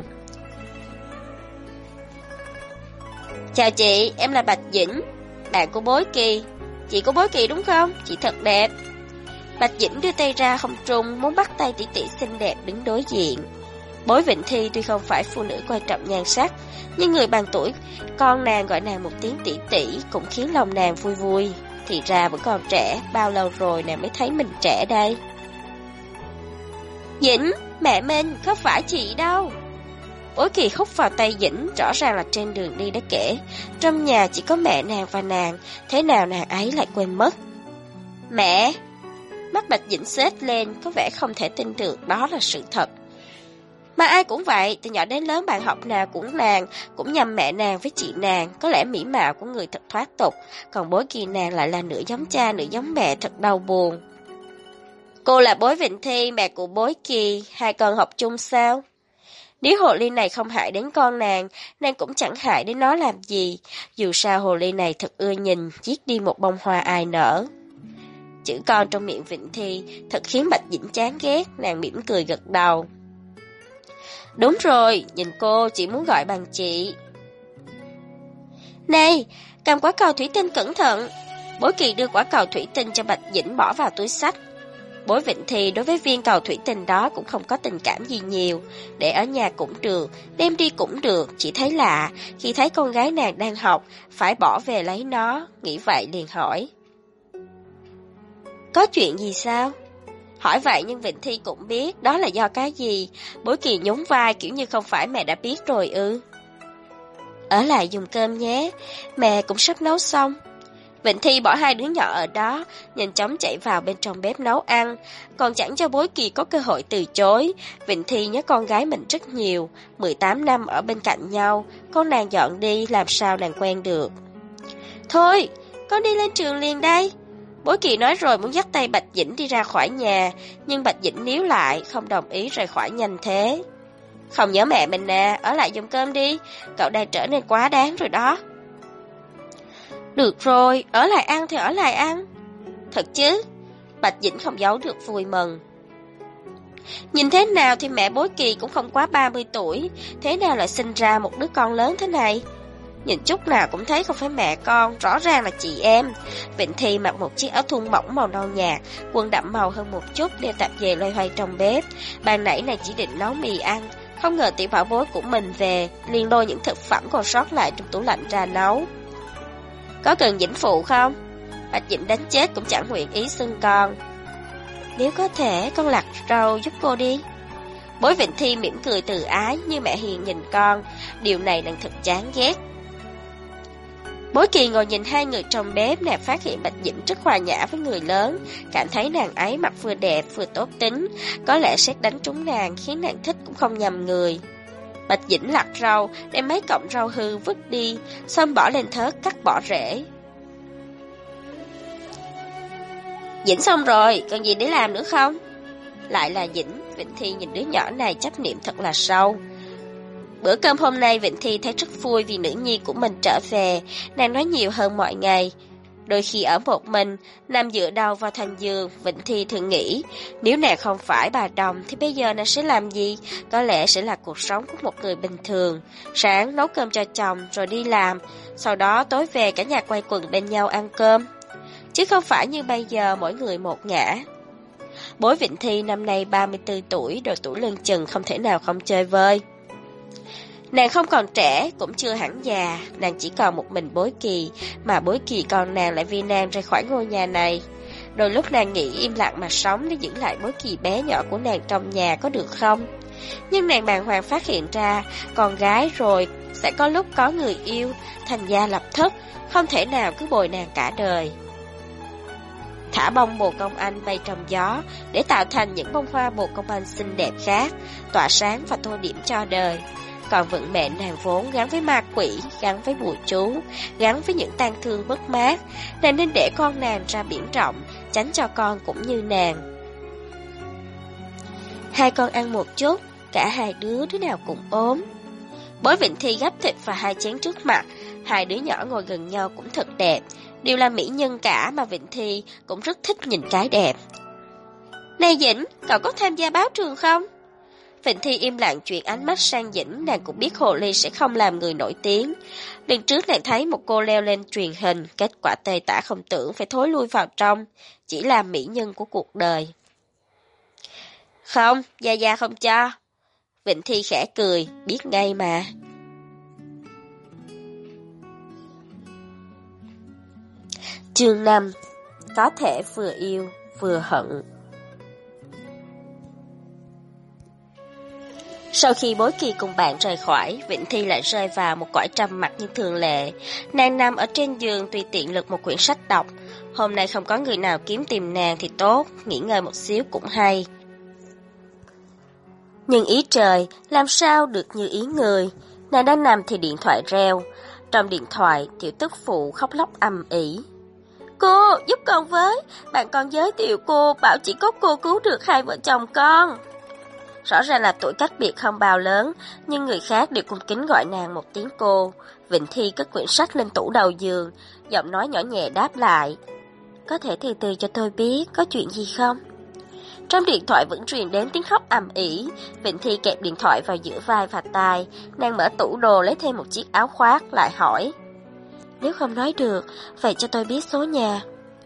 Chào chị, em là Bạch Dĩnh, bạn của Bối Kỳ. Chị của Bối Kỳ đúng không? Chị thật đẹp. Bạch Dĩnh đưa tay ra không trung, muốn bắt tay tỷ tỷ xinh đẹp đứng đối diện. Bối Vịnh Thi tuy không phải phụ nữ quan trọng nhan sắc, nhưng người bằng tuổi con nàng gọi nàng một tiếng tỷ tỷ cũng khiến lòng nàng vui vui. Thì ra vẫn còn trẻ, bao lâu rồi nàng mới thấy mình trẻ đây. Dĩnh, mẹ mình, có phải chị đâu? Bối Kỳ hút vào tay Dĩnh, rõ ràng là trên đường đi đã kể. Trong nhà chỉ có mẹ nàng và nàng, thế nào nàng ấy lại quên mất. Mẹ! Mắt Bạch Dĩnh xếch lên, có vẻ không thể tin được đó là sự thật. Mà ai cũng vậy, từ nhỏ đến lớn bạn học nào cũng nàng, cũng nhầm mẹ nàng với chị nàng, có lẽ mỹ mạo của người thật thoát tục, còn Bối Kỳ nàng lại là nửa giống cha, nửa giống mẹ, thật đau buồn. Cô là Bối Vịnh Thi, mẹ của Bối Kỳ, hai con học chung sao? Nếu hồ ly này không hại đến con nàng cũng chẳng hại đến nó làm gì, dù sao hồ ly này thật ưa nhìn, chiết đi một bông hoa ai nở. Chữ con trong miệng Vịnh Thi thật khiến Bạch Dĩnh chán ghét, nàng mỉm cười gật đầu. Đúng rồi, nhìn cô chỉ muốn gọi bằng chị. Này, cầm quả cầu thủy tinh cẩn thận. Bối Kỳ đưa quả cầu thủy tinh cho Bạch Dĩnh bỏ vào túi xách. Bối Vịnh Thi đối với viên cầu thủy tinh đó cũng không có tình cảm gì nhiều, để ở nhà cũng được, đem đi cũng được, chỉ thấy lạ, khi thấy con gái nàng đang học, phải bỏ về lấy nó, nghĩ vậy liền hỏi. Có chuyện gì sao? Hỏi vậy nhưng Vịnh Thi cũng biết đó là do cái gì, Bối Kỳ nhún vai kiểu như không phải mẹ đã biết rồi ư. Ở lại dùng cơm nhé, mẹ cũng sắp nấu xong. Vịnh Thi bỏ hai đứa nhỏ ở đó, nhanh chóng chạy vào bên trong bếp nấu ăn, còn chẳng cho Bối Kỳ có cơ hội từ chối. Vịnh Thi nhớ con gái mình rất nhiều, 18 năm ở bên cạnh nhau, con nàng dọn đi làm sao nàng quen được. Thôi, con đi lên trường liền đây. Bối Kỳ nói rồi muốn dắt tay Bạch Dĩnh đi ra khỏi nhà, nhưng Bạch Dĩnh níu lại, không đồng ý rời khỏi nhanh thế. Không nhớ mẹ mình nè, ở lại dùng cơm đi, cậu đang trở nên quá đáng rồi đó. Được rồi, ở lại ăn thì ở lại ăn. Thật chứ? Bạch Dĩnh không giấu được vui mừng. Nhìn thế nào thì mẹ Bối Kỳ cũng không quá 30 tuổi, thế nào lại sinh ra một đứa con lớn thế này? Nhìn chút nào cũng thấy không phải mẹ con, rõ ràng là chị em. Vịnh Thi mặc một chiếc áo thun mỏng màu nâu nhạt, quần đậm màu hơn một chút, đeo tạp dề loay hoay trong bếp. Ban nãy nàng chỉ định nấu mì ăn, không ngờ tiểu bảo bối của mình về, liền lôi những thực phẩm còn sót lại trong tủ lạnh ra nấu. Có cần Dĩnh phụ không? Bạch Dĩnh đánh chết cũng chẳng nguyện ý xưng con. Nếu có thể, con lặt rau giúp cô đi. Bối Vịnh Thi mỉm cười từ ái như mẹ hiền nhìn con, điều này nàng thật chán ghét. Bối Kỳ ngồi nhìn hai người trong bếp, nàng phát hiện Bạch Dĩnh rất hòa nhã với người lớn, cảm thấy nàng ấy mặt vừa đẹp vừa tốt tính, có lẽ sét đánh trúng nàng khiến nàng thích cũng không nhầm người. Bạch Dĩnh lặt rau, đem mấy cọng rau hư vứt đi, xong bỏ lên thớt cắt bỏ rễ. Dĩnh xong rồi, còn gì để làm nữa không? Lại là Dĩnh, Vịnh Thi nhìn đứa nhỏ này chấp niệm thật là sâu. Bữa cơm hôm nay Vịnh Thi thấy rất vui vì nữ nhi của mình trở về, nàng nói nhiều hơn mọi ngày. Đôi khi ở một mình, nằm dựa đầu vào thành giường, Vịnh Thi thường nghĩ, nếu nàng không phải bà Đồng thì bây giờ nàng sẽ làm gì? Có lẽ sẽ là cuộc sống của một người bình thường. Sáng nấu cơm cho chồng rồi đi làm, sau đó tối về cả nhà quay quần bên nhau ăn cơm. Chứ không phải như bây giờ mỗi người một ngả. Bối Vịnh Thi năm nay 34 tuổi, độ tuổi lưng chừng không thể nào không chơi vơi. Nàng không còn trẻ, cũng chưa hẳn già, nàng chỉ còn một mình Bối Kỳ, mà Bối Kỳ còn nàng lại vì nàng rời khỏi ngôi nhà này. Đôi lúc nàng nghĩ im lặng mà sống để giữ lại Bối Kỳ bé nhỏ của nàng trong nhà có được không? Nhưng nàng bàng hoàng phát hiện ra, con gái rồi sẽ có lúc có người yêu, thành gia lập thất, không thể nào cứ bồi nàng cả đời. Thả bông bồ công anh bay trong gió để tạo thành những bông hoa bồ công anh xinh đẹp khác, tỏa sáng và tô điểm cho đời. Còn vận mệnh nàng vốn gắn với ma quỷ, gắn với bùa chú, gắn với những tang thương mất mát, nàng nên để con nàng ra biển rộng, tránh cho con cũng như nàng. Hai con ăn một chút, cả hai đứa nào cũng ốm. Bối Vịnh Thi gắp thịt và hai chén trước mặt, hai đứa nhỏ ngồi gần nhau cũng thật đẹp, đều là mỹ nhân cả mà Vịnh Thi cũng rất thích nhìn cái đẹp. Này Dĩnh, cậu có tham gia báo trường không? Vịnh Thi im lặng chuyển ánh mắt sang Dĩnh, nàng cũng biết Hồ Ly sẽ không làm người nổi tiếng. Lần trước nàng thấy một cô leo lên truyền hình, kết quả tơi tả không tưởng phải thối lui vào trong, chỉ là mỹ nhân của cuộc đời. Không, Gia không cho. Vịnh Thi khẽ cười, biết ngay mà. Chương 5. Có thể vừa yêu, vừa hận. Sau khi Bối Kỳ cùng bạn rời khỏi, Vịnh Thi lại rơi vào một cõi trầm mặc như thường lệ. Nàng nằm ở trên giường tùy tiện lật một quyển sách đọc. Hôm nay không có người nào kiếm tìm nàng thì tốt, nghỉ ngơi một xíu cũng hay. Nhưng ý trời, làm sao được như ý người. Nàng đang nằm thì điện thoại reo. Trong điện thoại, tiểu tức phụ khóc lóc ầm ĩ. Cô, giúp con với, bạn con giới thiệu cô, bảo chỉ có cô cứu được hai vợ chồng con. Rõ ràng là tuổi cách biệt không bao lớn, nhưng người khác đều cung kính gọi nàng một tiếng cô. Vịnh Thi cất quyển sách lên tủ đầu giường, giọng nói nhỏ nhẹ đáp lại. Có thể từ từ cho tôi biết có chuyện gì không? Trong điện thoại vẫn truyền đến tiếng khóc ầm ĩ. Vịnh Thi kẹp điện thoại vào giữa vai và tai. Nàng mở tủ đồ lấy thêm một chiếc áo khoác, lại hỏi: Nếu không nói được, vậy cho tôi biết số nhà.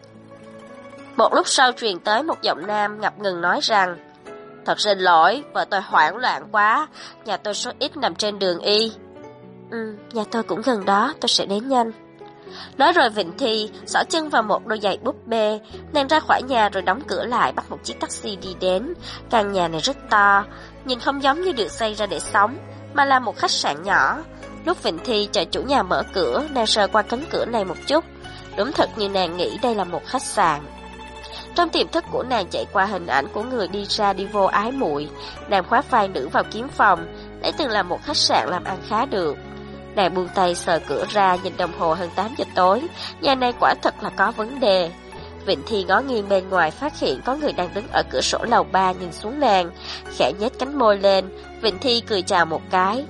Một lúc sau truyền tới một giọng nam ngập ngừng nói rằng: Thật xin lỗi, vợ tôi hoảng loạn quá, nhà tôi số X nằm trên đường Y. Nhà tôi cũng gần đó, tôi sẽ đến nhanh. Nói rồi Vịnh Thi xỏ chân vào một đôi giày búp bê, nàng ra khỏi nhà rồi đóng cửa lại, bắt một chiếc taxi đi đến. Căn nhà này rất to, nhìn không giống như được xây ra để sống, mà là một khách sạn nhỏ. Lúc Vịnh Thi chờ chủ nhà mở cửa, nàng sờ qua cánh cửa này một chút. Đúng thật như nàng nghĩ, đây là một khách sạn. Trong tiềm thức của nàng chạy qua hình ảnh của người đi ra đi vô ái muội. Nàng khoác vai nữ vào kiếm phòng, đây từng là một khách sạn làm ăn khá được. Nàng buông tay sờ cửa ra, nhìn đồng hồ hơn 8 giờ tối. Nhà này quả thật là có vấn đề. Vịnh Thi ngó nghiêng bên ngoài, phát hiện có người đang đứng ở cửa sổ lầu 3 nhìn xuống nàng, khẽ nhếch cánh môi lên. Vịnh Thi cười chào một cái.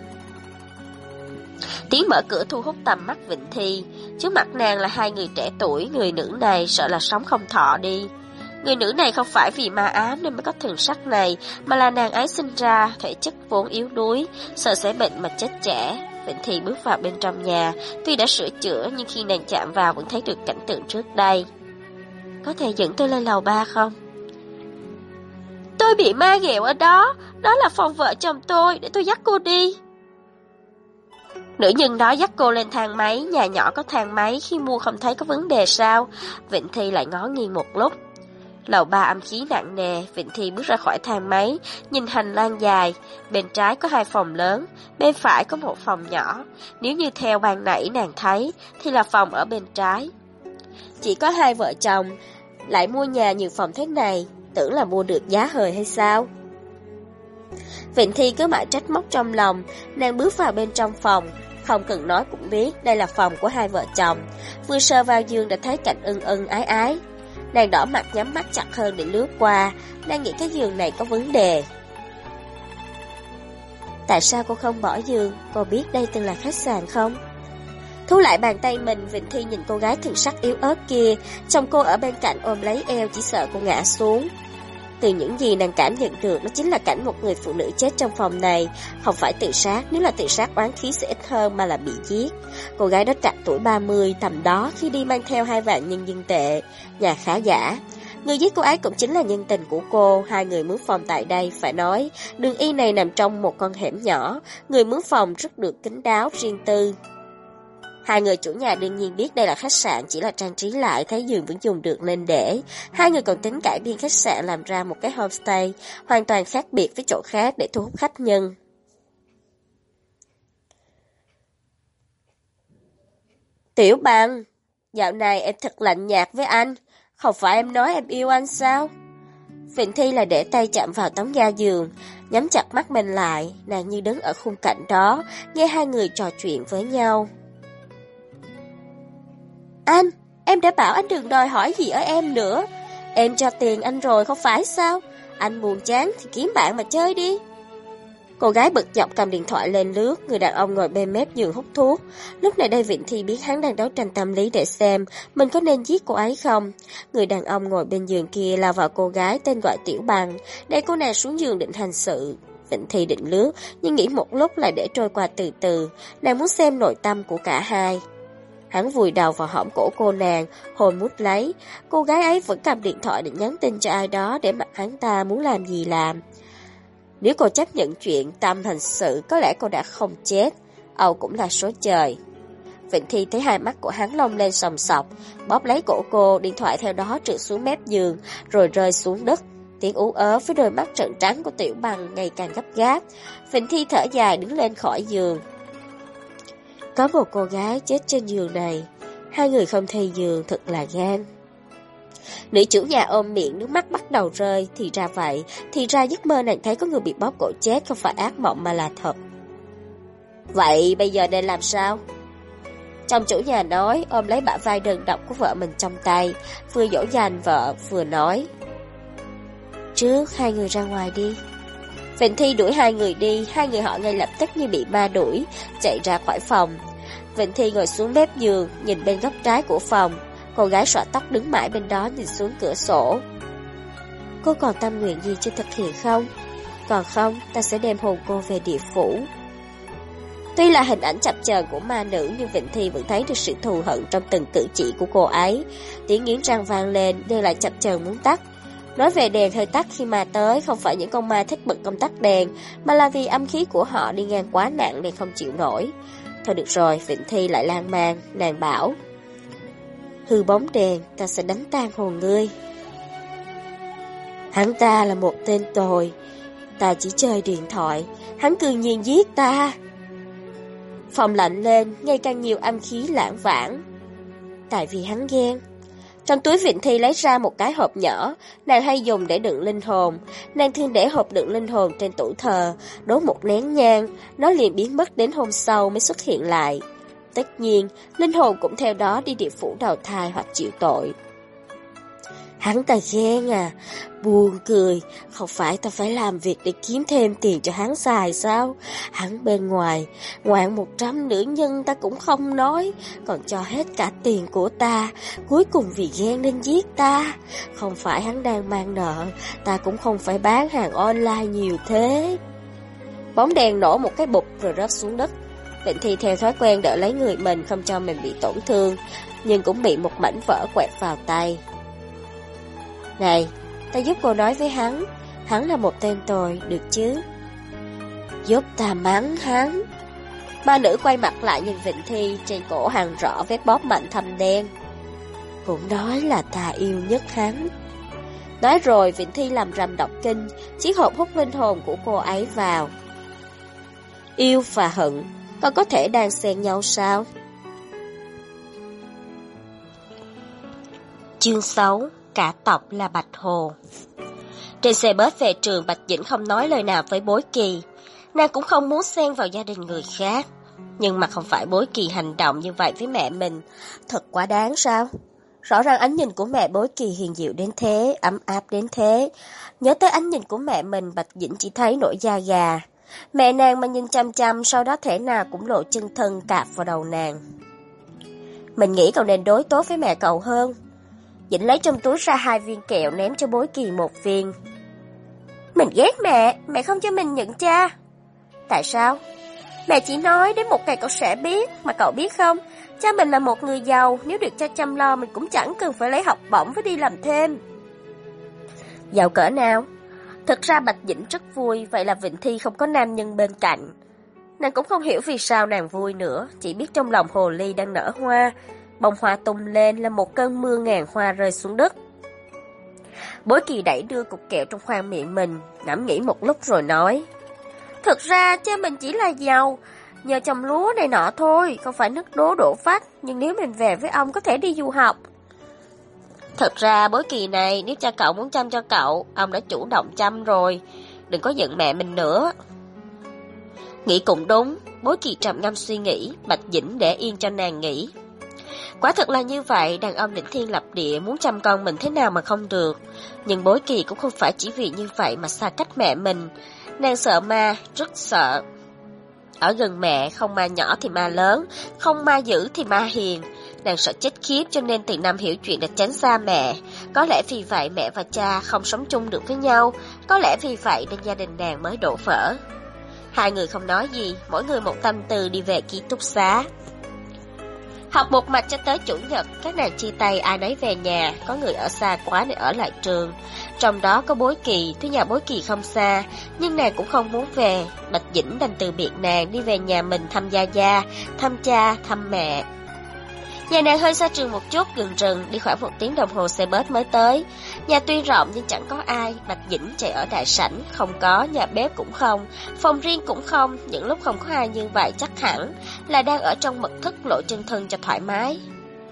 Tiếng mở cửa thu hút tầm mắt Vịnh Thi. Trước mặt nàng là hai người trẻ tuổi. Người nữ này sợ là sống không thọ đi. Người nữ này không phải vì ma ám nên mới có thần sắc này, mà là nàng ấy sinh ra thể chất vốn yếu đuối, sợ sẽ bệnh mà chết trẻ. Vịnh Thi bước vào bên trong nhà, tuy đã sửa chữa nhưng khi nàng chạm vào vẫn thấy được cảnh tượng trước đây. Có thể dẫn tôi lên lầu 3 không? Tôi bị ma ghẹo ở đó, đó là phòng vợ chồng tôi, để tôi dắt cô đi. Nữ nhân đó dắt cô lên thang máy, nhà nhỏ có thang máy, khi mua không thấy có vấn đề sao? Vịnh Thi lại ngó nghiêng một lúc. Lầu 3 âm khí nặng nề. Vịnh Thi bước ra khỏi thang máy, nhìn hành lang dài. Bên trái có 2 phòng lớn, bên phải có một phòng nhỏ. Nếu như theo ban nãy nàng thấy thì là phòng ở bên trái. Chỉ có 2 vợ chồng lại mua nhà nhiều phòng thế này, tưởng là mua được giá hời hay sao? Vịnh Thi cứ mãi trách móc trong lòng. Nàng bước vào bên trong phòng, không cần nói cũng biết đây là phòng của 2 vợ chồng. Vừa sờ vào giường đã thấy cảnh ưng ưng ái ái. Nàng đỏ mặt nhắm mắt chặt hơn để lướt qua. Nàng nghĩ cái giường này có vấn đề. Tại sao cô không bỏ giường? Cô biết đây từng là khách sạn không? Thu lại bàn tay mình, Vịnh Thi nhìn cô gái thần sắc yếu ớt kia. Chồng cô ở bên cạnh ôm lấy eo, chỉ sợ cô ngã xuống. Từ những gì nàng cảm nhận được, đó chính là cảnh một người phụ nữ chết trong phòng này. Không phải tự sát, nếu là tự sát oán khí sẽ ít hơn, mà là bị giết. Cô gái đó trạc tuổi 30 tầm đó khi đi mang theo 2 vạn nhân dân tệ, nhà khá giả. Người giết cô ấy cũng chính là nhân tình của cô. 2 người mướn phòng tại đây, phải nói đường Y này nằm trong một con hẻm nhỏ. Người mướn phòng rất được kín đáo, riêng tư. 2 người chủ nhà đương nhiên biết đây là khách sạn, chỉ là trang trí lại, thấy giường vẫn dùng được nên để. 2 người còn tính cải biên khách sạn làm ra một cái homestay hoàn toàn khác biệt với chỗ khác để thu hút khách nhân. Tiểu Bằng, dạo này em thật lạnh nhạt với anh, không phải em nói em yêu anh sao? Vịnh Thi là để tay chạm vào tấm ga giường, nhắm chặt mắt mình lại, nàng như đứng ở khung cảnh đó, nghe 2 người trò chuyện với nhau. Anh, em đã bảo anh đừng đòi hỏi gì ở em nữa. Em cho tiền anh rồi không phải sao? Anh buồn chán thì kiếm bạn mà chơi đi. Cô gái bực dọc cầm điện thoại lên lướt. Người đàn ông ngồi bên mép giường hút thuốc. Lúc này đây Vịnh Thi biết hắn đang đấu tranh tâm lý để xem mình có nên giết cô ấy không. Người đàn ông ngồi bên giường kia lao vào cô gái tên gọi Tiểu Bằng, để cô nàng xuống giường định hành sự. Vịnh Thi định lướt nhưng nghĩ một lúc lại để trôi qua từ từ. Nàng muốn xem nội tâm của cả hai. Hắn vùi đầu vào hõm cổ cô nàng, hồn mút lấy. Cô gái ấy vẫn cầm điện thoại định nhắn tin cho ai đó để mặc hắn ta muốn làm gì làm. Nếu cô chấp nhận chuyện tâm hành sự, có lẽ cô đã không chết. Âu cũng là số trời. Vịnh Thi thấy 2 mắt của hắn long lên sòng sọc, bóp lấy cổ cô, điện thoại theo đó trượt xuống mép giường, rồi rơi xuống đất. Tiếng ú ớ với đôi mắt trợn trắng của Tiểu Bằng ngày càng gấp gáp. Vịnh Thi thở dài đứng lên khỏi giường. Có một cô gái chết trên giường này, 2 người không thay giường, thật là gan. Nữ chủ nhà ôm miệng, nước mắt bắt đầu rơi. Thì ra vậy, thì ra giấc mơ nàng thấy có người bị bóp cổ chết không phải ác mộng mà là thật. Vậy bây giờ nên làm sao? Chồng chủ nhà nói, ôm lấy bả vai đơn độc của vợ mình trong tay, vừa dỗ dành vợ vừa nói. Trước 2 người ra ngoài đi. Vịnh Thi đuổi 2 người đi, 2 người họ ngay lập tức như bị ma đuổi, chạy ra khỏi phòng. Vịnh Thi ngồi xuống mép giường, nhìn bên góc trái của phòng. Cô gái xõa tóc đứng mãi bên đó nhìn xuống cửa sổ. Cô còn tâm nguyện gì chưa thực hiện không? Còn không, ta sẽ đem hồn cô về địa phủ. Tuy là hình ảnh chập chờn của ma nữ, nhưng Vịnh Thi vẫn thấy được sự thù hận trong từng cử chỉ của cô ấy. Tiếng nghiến răng vang lên, đèn lại chập chờn muốn tắt. Nói về đèn hơi tắt khi ma tới, không phải những con ma thích bật công tắc đèn, mà là vì âm khí của họ đi ngang quá nặng nên không chịu nổi. Thôi được rồi, Vịnh Thi lại lan man, nàng bảo. Hư bóng đèn, ta sẽ đánh tan hồn ngươi. Hắn ta là một tên tồi, ta chỉ chơi điện thoại, hắn cư nhiên giết ta. Phòng lạnh lên, ngày càng nhiều âm khí lãng vãng. Tại vì hắn ghen. Trong túi Vịnh Thi lấy ra một cái hộp nhỏ, nàng hay dùng để đựng linh hồn. Nàng thường để hộp đựng linh hồn trên tủ thờ, đốt một nén nhang, nó liền biến mất đến hôm sau mới xuất hiện lại. Tất nhiên, linh hồn cũng theo đó đi địa phủ đầu thai hoặc chịu tội. Hắn ta ghen à, buồn cười, không phải ta phải làm việc để kiếm thêm tiền cho hắn xài sao? Hắn bên ngoài, ngoạn 100 nữ nhân ta cũng không nói, còn cho hết cả tiền của ta, cuối cùng vì ghen nên giết ta. Không phải hắn đang mang nợ, ta cũng không phải bán hàng online nhiều thế. Bóng đèn nổ một cái bụp rồi rớt xuống đất. Vịnh Thi theo thói quen đỡ lấy người mình không cho mình bị tổn thương, nhưng cũng bị một mảnh vỡ quẹt vào tay. Này, ta giúp cô nói với hắn là một tên tồi, được chứ? Giúp ta mắng hắn. Ma nữ quay mặt lại nhìn Vịnh Thi, trên cổ hàng rõ vết bóp mạnh thâm đen. Cũng nói là ta yêu nhất hắn. Nói rồi Vịnh Thi làm rầm đọc kinh, chiếc hộp hút linh hồn của cô ấy vào. Yêu và hận, còn có thể đan xen nhau sao? Chương 6. Cả tộc là Bạch Hồ. Trên xe bus về trường, Bạch Dĩnh không nói lời nào với Bối Kỳ. Nàng cũng không muốn xen vào gia đình người khác. Nhưng mà không phải Bối Kỳ hành động như vậy với mẹ mình, thật quá đáng sao? Rõ ràng ánh nhìn của mẹ Bối Kỳ hiền dịu đến thế, ấm áp đến thế. Nhớ tới ánh nhìn của mẹ mình, Bạch Dĩnh chỉ thấy nổi da gà. Mẹ nàng mà nhìn chăm chăm, sau đó thể nào cũng lộ chân thân cạp vào đầu nàng. Mình nghĩ cậu nên đối tốt với mẹ cậu hơn. Dĩnh lấy trong túi ra 2 viên kẹo ném cho Bối Kỳ 1 viên. Mình ghét mẹ không cho mình nhận cha. Tại sao? Mẹ chỉ nói đến một ngày cậu sẽ biết, mà cậu biết không? Cha mình là một người giàu, nếu được cha chăm lo mình cũng chẳng cần phải lấy học bổng với đi làm thêm. Giàu cỡ nào? Thực ra Bạch Dĩnh rất vui, vậy là Vịnh Thi không có nam nhân bên cạnh. Nàng cũng không hiểu vì sao nàng vui nữa, chỉ biết trong lòng hồ ly đang nở hoa. Bông hoa tung lên là một cơn mưa ngàn hoa rơi xuống đất. Bối Kỳ đẩy đưa cục kẹo trong khoang miệng mình, ngẫm nghĩ một lúc rồi nói. Thực ra cha mình chỉ là giàu, nhờ trồng lúa này nọ thôi, không phải nứt đố đổ vách, nhưng nếu mình về với ông có thể đi du học. Thật ra Bối Kỳ này, nếu cha cậu muốn chăm cho cậu, ông đã chủ động chăm rồi, đừng có giận mẹ mình nữa. Nghĩ cũng đúng, Bối Kỳ trầm ngâm suy nghĩ, Bạch Dĩnh để yên cho nàng nghĩ. Quả thật là như vậy, đàn ông đỉnh thiên lập địa muốn chăm con mình thế nào mà không được. Nhưng Bối Kỳ cũng không phải chỉ vì như vậy mà xa cách mẹ mình. Nàng sợ ma, rất sợ. Ở gần mẹ, không ma nhỏ thì ma lớn, không ma dữ thì ma hiền. Nàng sợ chết khiếp cho nên từ năm hiểu chuyện đã tránh xa mẹ. Có lẽ vì vậy mẹ và cha không sống chung được với nhau, có lẽ vì vậy nên gia đình nàng mới đổ vỡ. Hai người không nói gì, mỗi người một tâm tư đi về ký túc xá. Học một mạch cho tới chủ nhật, các nàng chia tay ai nấy về nhà, có người ở xa quá nên ở lại trường. Trong đó có Bối Kỳ, tuy nhà Bối Kỳ không xa, nhưng nàng cũng không muốn về. Bạch Dĩnh đành từ biệt nàng đi về nhà mình thăm gia gia, thăm cha, thăm mẹ. Nhà nàng hơi xa trường một chút, gần rừng, đi khoảng 1 tiếng đồng hồ xe bus mới tới. Nhà tuy rộng nhưng chẳng có ai, Bạch Dĩnh chạy ở đại sảnh, không có, nhà bếp cũng không, phòng riêng cũng không, những lúc không có ai như vậy chắc hẳn là đang ở trong mật thất lộ chân thân cho thoải mái.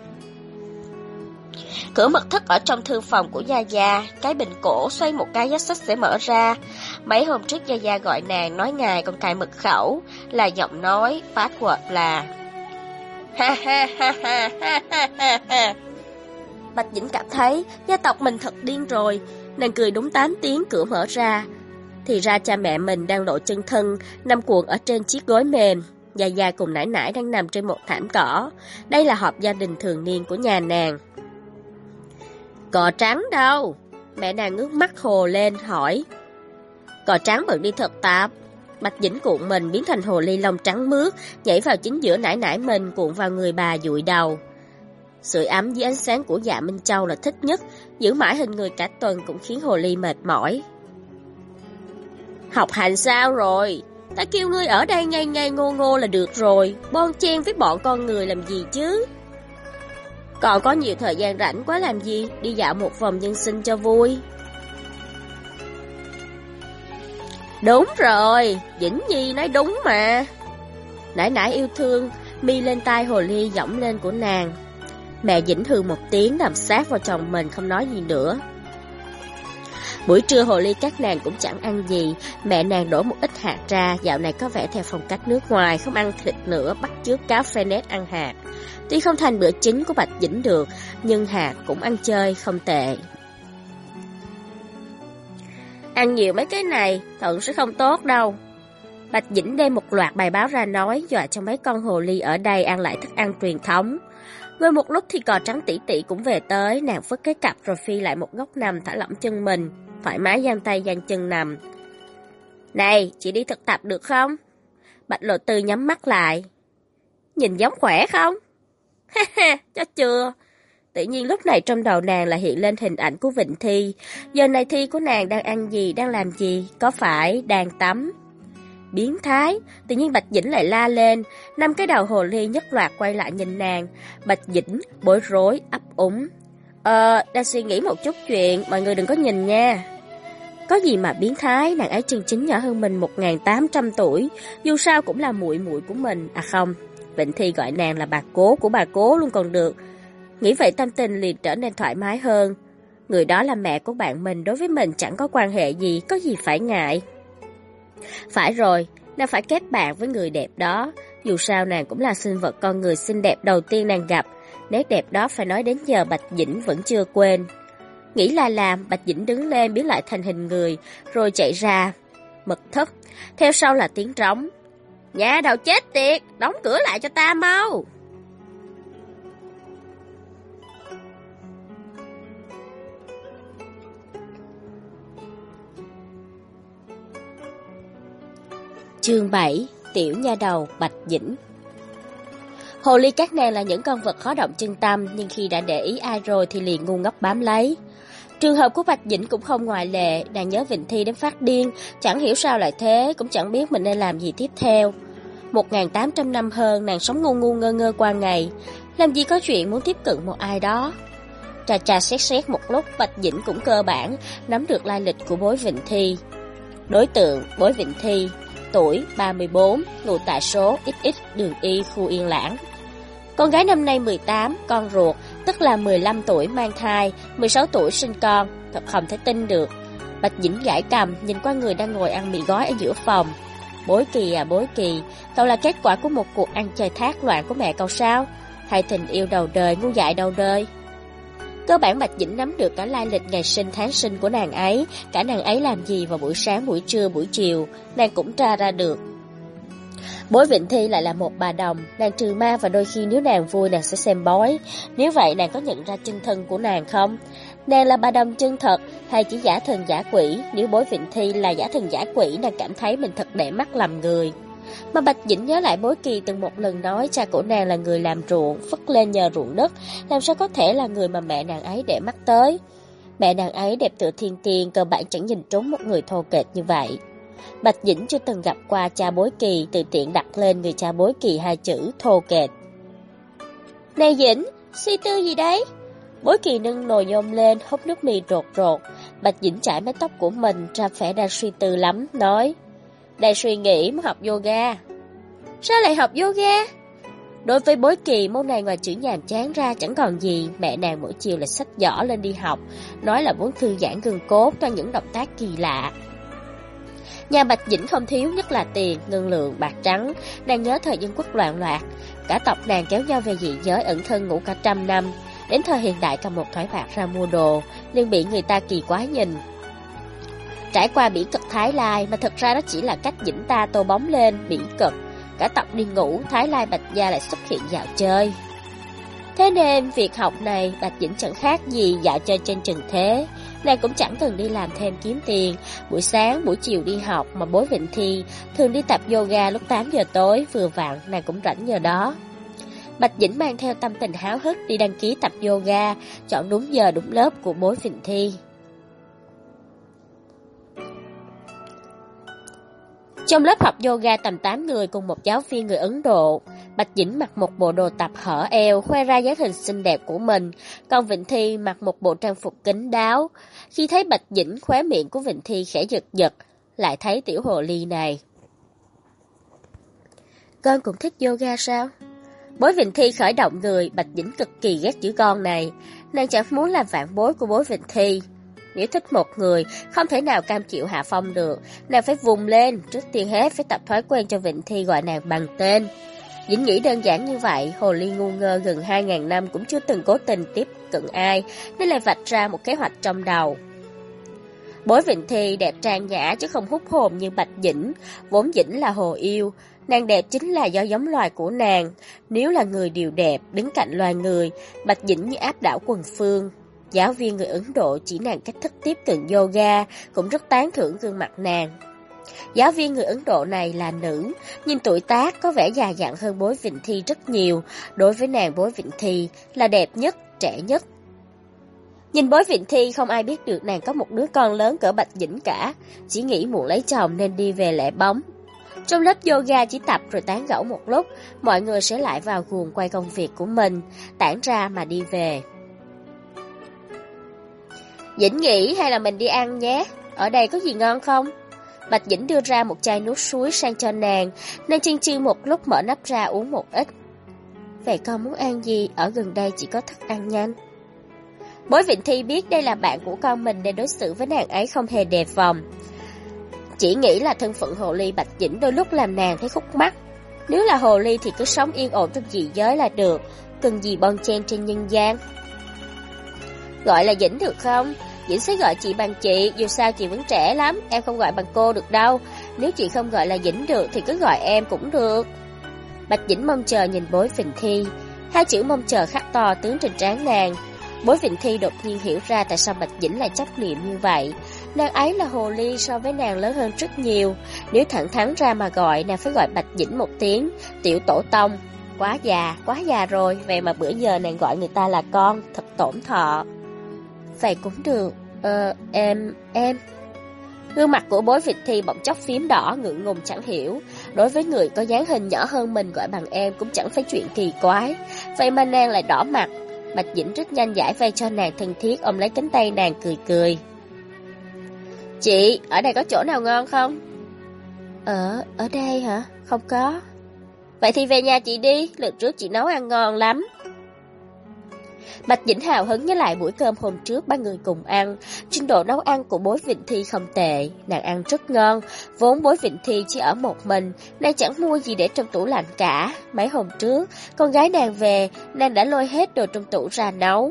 Cửa mật thất ở trong thư phòng của Gia Gia, cái bình cổ xoay một cái giá sách sẽ mở ra. Mấy hôm trước Gia Gia gọi nàng nói ngài còn cài mật khẩu, là giọng nói, password là ha ha ha ha ha ha ha. Bạch Dĩnh cảm thấy gia tộc mình thật điên rồi, nàng cười đúng 8 tiếng cửa mở ra. Thì ra cha mẹ mình đang lộ chân thân, nằm cuộn ở trên chiếc gối mềm. Gia Gia cùng nải nải đang nằm trên một thảm cỏ. Đây là họp gia đình thường niên của nhà nàng. Cò trắng đâu? Mẹ nàng ngước mắt hồ lên hỏi. Cò trắng bận đi thực tập. Bạch Dĩnh cuộn mình biến thành hồ ly lông trắng mướt, nhảy vào chính giữa nải nải mình, cuộn vào người bà dụi đầu. Sưởi ấm dưới ánh sáng của dạ Minh Châu là thích nhất, giữ mãi hình người cả tuần cũng khiến hồ ly mệt mỏi. Học hành sao rồi? Ta kêu ngươi ở đây ngây ngây ngô ngô là được rồi, bon chen với bọn con người làm gì chứ? Còn có nhiều thời gian rảnh quá làm gì, đi dạo một vòng nhân sinh cho vui. Đúng rồi, Dĩnh Nhi nói đúng mà. Nải nải yêu thương, mi lên tai hồ ly giọng lên của nàng. Mẹ Dĩnh hừ một tiếng nằm sát vào chồng mình không nói gì nữa. Buổi trưa hồ ly các nàng cũng chẳng ăn gì, mẹ nàng đổ một ít hạt ra, dạo này có vẻ theo phong cách nước ngoài, không ăn thịt nữa, bắt chước cáo Phenet ăn hạt. Tuy không thành bữa chính của Bạch Dĩnh được, nhưng hạt cũng ăn chơi không tệ. Ăn nhiều mấy cái này, thận sẽ không tốt đâu. Bạch Dĩnh đem một loạt bài báo ra nói, dọa cho mấy con hồ ly ở đây ăn lại thức ăn truyền thống. Vừa một lúc thì cò trắng tỷ tỷ cũng về tới, nàng phất cái cặp rồi phi lại một góc nằm thả lỏng chân mình, thoải mái giang tay giang chân nằm. Này, chị đi thực tập được không? Bạch Lộ Tư nhắm mắt lại. Nhìn giống khỏe không? Ha ha, cho chưa? Tự nhiên lúc này trong đầu nàng lại hiện lên hình ảnh của Vịnh Thi. Giờ này Thi của nàng đang ăn gì, đang làm gì? Có phải đang tắm? Biến thái, tự nhiên Bạch Dĩnh lại la lên. 5 cái đầu hồ ly nhất loạt quay lại nhìn nàng. Bạch Dĩnh bối rối ấp úng. Đang suy nghĩ một chút chuyện, mọi người đừng có nhìn nha. Có gì mà biến thái, nàng ấy chân chính nhỏ hơn mình 1800 tuổi, dù sao cũng là muội muội của mình. À không, Vịnh Thi gọi nàng là bà cố của bà cố luôn còn được. Nghĩ vậy tâm tình liền trở nên thoải mái hơn. Người đó là mẹ của bạn mình, đối với mình chẳng có quan hệ gì, có gì phải ngại. Phải rồi, nàng phải kết bạn với người đẹp đó. Dù sao nàng cũng là sinh vật con người xinh đẹp đầu tiên nàng gặp. Nét đẹp đó phải nói đến giờ Bạch Dĩnh vẫn chưa quên. Nghĩ là làm, Bạch Dĩnh đứng lên biến lại thành hình người, rồi chạy ra mật thất. Theo sau là tiếng trống. Nhà đầu chết tiệt, đóng cửa lại cho ta mau. Chương 7. Tiểu nha đầu Bạch Dĩnh. Hồ ly các nàng là những con vật khó động chân tâm, nhưng khi đã để ý ai rồi thì liền ngu ngốc bám lấy. Trường hợp của Bạch Dĩnh cũng không ngoại lệ, nàng nhớ Vịnh Thi đến phát điên, chẳng hiểu sao lại thế, cũng chẳng biết mình nên làm gì tiếp theo. 1800 năm hơn, nàng sống ngu ngu ngơ ngơ qua ngày, làm gì có chuyện muốn tiếp cận một ai đó. Trà xét một lúc, Bạch Dĩnh cũng cơ bản nắm được lai lịch của bối Vịnh Thi. Đối tượng bối Vịnh Thi, tuổi 34, ngụ tại số XX đường Y khu Yên Lãng. Con gái năm nay 18, con ruột, tức là 15 tuổi mang thai, 16 tuổi sinh con, thật không thể tin được. Bạch Dĩnh gãi cằm, nhìn qua người đang ngồi ăn mì gói ở giữa phòng. Bối Kỳ à Bối Kỳ, cậu là kết quả của một cuộc ăn chơi thác loạn của mẹ cậu sao? Hay tình yêu đầu đời, ngu dại đầu đời? Cơ bản Bạch Dĩnh nắm được cả lai lịch ngày sinh tháng sinh của nàng ấy, cả nàng ấy làm gì vào buổi sáng, buổi trưa, buổi chiều, nàng cũng tra ra được. Bối Vịnh Thi lại là một bà đồng, nàng trừ ma và đôi khi nếu nàng vui nàng sẽ xem bói. Nếu vậy nàng có nhận ra chân thân của nàng không? Nàng là bà đồng chân thật hay chỉ giả thần giả quỷ? Nếu bối Vịnh Thi là giả thần giả quỷ, nàng cảm thấy mình thật để mắt làm người. Mà Bạch Dĩnh nhớ lại Bối Kỳ từng một lần nói cha của nàng là người làm ruộng, phất lên nhờ ruộng đất, làm sao có thể là người mà mẹ nàng ấy để mắt tới. Mẹ nàng ấy đẹp tựa thiên tiên, cơ bản chẳng nhìn trúng một người thô kệch như vậy. Bạch Dĩnh chưa từng gặp qua cha Bối Kỳ, tự tiện đặt lên người cha Bối Kỳ 2 chữ thô kệch. Này Dĩnh, suy tư gì đấy? Bối Kỳ nâng nồi nhôm lên, húp nước mì rột rột. Bạch Dĩnh chải mái tóc của mình, ra vẻ đang suy tư lắm, nói: Đang suy nghĩ muốn học yoga. Sao lại học yoga? Đối với Bối Kỳ, môn này ngoài chữ nhàm chán ra chẳng còn gì. Mẹ nàng mỗi chiều lại xách giỏ lên đi học, nói là muốn thư giãn gân cốt cho những động tác kỳ lạ. Nhà Bạch Dĩnh không thiếu, nhất là tiền, ngân lượng, bạc trắng. Nàng nhớ thời dân quốc loạn loạt, cả tộc nàng kéo nhau về dị giới ẩn thân ngủ cả 100 năm. Đến thời hiện đại cầm một thỏi bạc ra mua đồ, liền bị người ta kỳ quái nhìn. Trải qua bỉ cực Thái Lai, mà thực ra đó chỉ là cách Dĩnh ta tô bóng lên bỉ cực. Cả tộc đi ngủ, Thái Lai Bạch Gia lại xuất hiện dạo chơi. Thế nên việc học này Bạch Dĩnh chẳng khác gì dạo chơi trên trần thế. Nàng cũng chẳng cần đi làm thêm kiếm tiền, buổi sáng, buổi chiều đi học, mà Bối Vịnh Thi thường đi tập yoga lúc 8 giờ tối, vừa vặn nàng cũng rảnh giờ đó. Bạch Dĩnh mang theo tâm tình háo hức đi đăng ký tập yoga, chọn đúng giờ đúng lớp của Bối Vịnh Thi. Trong lớp học yoga tầm 8 người cùng một giáo viên người Ấn Độ. Bạch Dĩnh mặc một bộ đồ tập hở eo, khoe ra dáng hình xinh đẹp của mình, còn Vịnh Thi mặc một bộ trang phục kín đáo. Khi thấy Bạch Dĩnh, khóe miệng của Vịnh Thi khẽ giật giật, lại thấy tiểu hồ ly này. Con cũng thích yoga sao? Bối Vịnh Thi khởi động người, Bạch Dĩnh cực kỳ ghét chữ con này. Nàng chẳng muốn làm vạn bối của Bối Vịnh Thi. Nếu thích một người, không thể nào cam chịu hạ phong được. Nàng phải vùng lên, trước tiên hết phải tập thói quen cho Vịnh Thi gọi nàng bằng tên. Dĩnh nghĩ đơn giản như vậy, hồ ly ngu ngơ gần 2.000 năm cũng chưa từng cố tình tiếp cận ai, nên lại vạch ra một kế hoạch trong đầu. Bối Vịnh Thi đẹp trang nhã chứ không hút hồn như Bạch Dĩnh, vốn Dĩnh là hồ yêu. Nàng đẹp chính là do giống loài của nàng. Nếu là người đều đẹp, đứng cạnh loài người, Bạch Dĩnh như áp đảo quần phương. Giáo viên người Ấn Độ chỉ nàng cách thức tiếp cận yoga, cũng rất tán thưởng gương mặt nàng. Giáo viên người Ấn Độ này là nữ, nhìn tuổi tác có vẻ già dặn hơn Bối Vịnh Thi rất nhiều. Đối với nàng, Bối Vịnh Thi là đẹp nhất, trẻ nhất. Nhìn Bối Vịnh Thi không ai biết được nàng có một đứa con lớn cỡ Bạch Dĩnh cả, chỉ nghĩ muộn lấy chồng nên đi về lẻ bóng. Trong lớp yoga chỉ tập rồi tán gẫu một lúc, mọi người sẽ lại vào guồng quay công việc của mình, tản ra mà đi về. Dĩnh nghĩ hay là mình đi ăn nhé, ở đây có gì ngon không? Bạch Dĩnh đưa ra một chai nước suối sang cho nàng chiên chiên một lúc mở nắp ra uống một ít. Vậy con muốn ăn gì, ở gần đây chỉ có thức ăn nhanh. Bối Vịnh Thi biết đây là bạn của con mình nên đối xử với nàng ấy không hề đề phòng. Chỉ nghĩ là thân phận hồ ly Bạch Dĩnh đôi lúc làm nàng thấy khúc mắc. Nếu là hồ ly thì cứ sống yên ổn trong dị giới là được, cần gì bon chen trên nhân gian. Gọi là Dĩnh được không? Dĩnh sẽ gọi chị bằng chị, dù sao chị vẫn trẻ lắm, em không gọi bằng cô được đâu. Nếu chị không gọi là Dĩnh được thì cứ gọi em cũng được. Bạch Dĩnh mong chờ nhìn Bối Vịnh Thi. Hai chữ mong chờ khắc to tướng trên trán nàng. Bối Vịnh Thi đột nhiên hiểu ra tại sao Bạch Dĩnh lại chấp niệm như vậy. Nàng ấy là hồ ly so với nàng lớn hơn rất nhiều. Nếu thẳng thắn ra mà gọi, nàng phải gọi Bạch Dĩnh một tiếng tiểu tổ tông. Quá già rồi, vậy mà bữa giờ nàng gọi người ta là con, thật tổn thọ. Vậy cũng được, em. Gương mặt của Bối Vịnh Thi bỗng chốc phím đỏ, ngượng ngùng chẳng hiểu. Đối với người có dáng hình nhỏ hơn mình gọi bằng em cũng chẳng phải chuyện kỳ quái. Vậy mà nàng lại đỏ mặt. Bạch Dĩnh rất nhanh giải vây cho nàng thân thiết, ôm lấy cánh tay nàng cười. Chị, ở đây có chỗ nào ngon không? Ở đây hả? Không có. Vậy thì về nhà chị đi, lần trước chị nấu ăn ngon lắm. Bạch Dĩnh hào hứng nhớ lại buổi cơm hôm trước ba người cùng ăn. Trình độ nấu ăn của Bối Vịnh Thi không tệ, nàng ăn rất ngon. Vốn Bối Vịnh Thi chỉ ở một mình, nàng chẳng mua gì để trong tủ lạnh cả. Mấy hôm trước, con gái nàng về, nàng đã lôi hết đồ trong tủ ra nấu.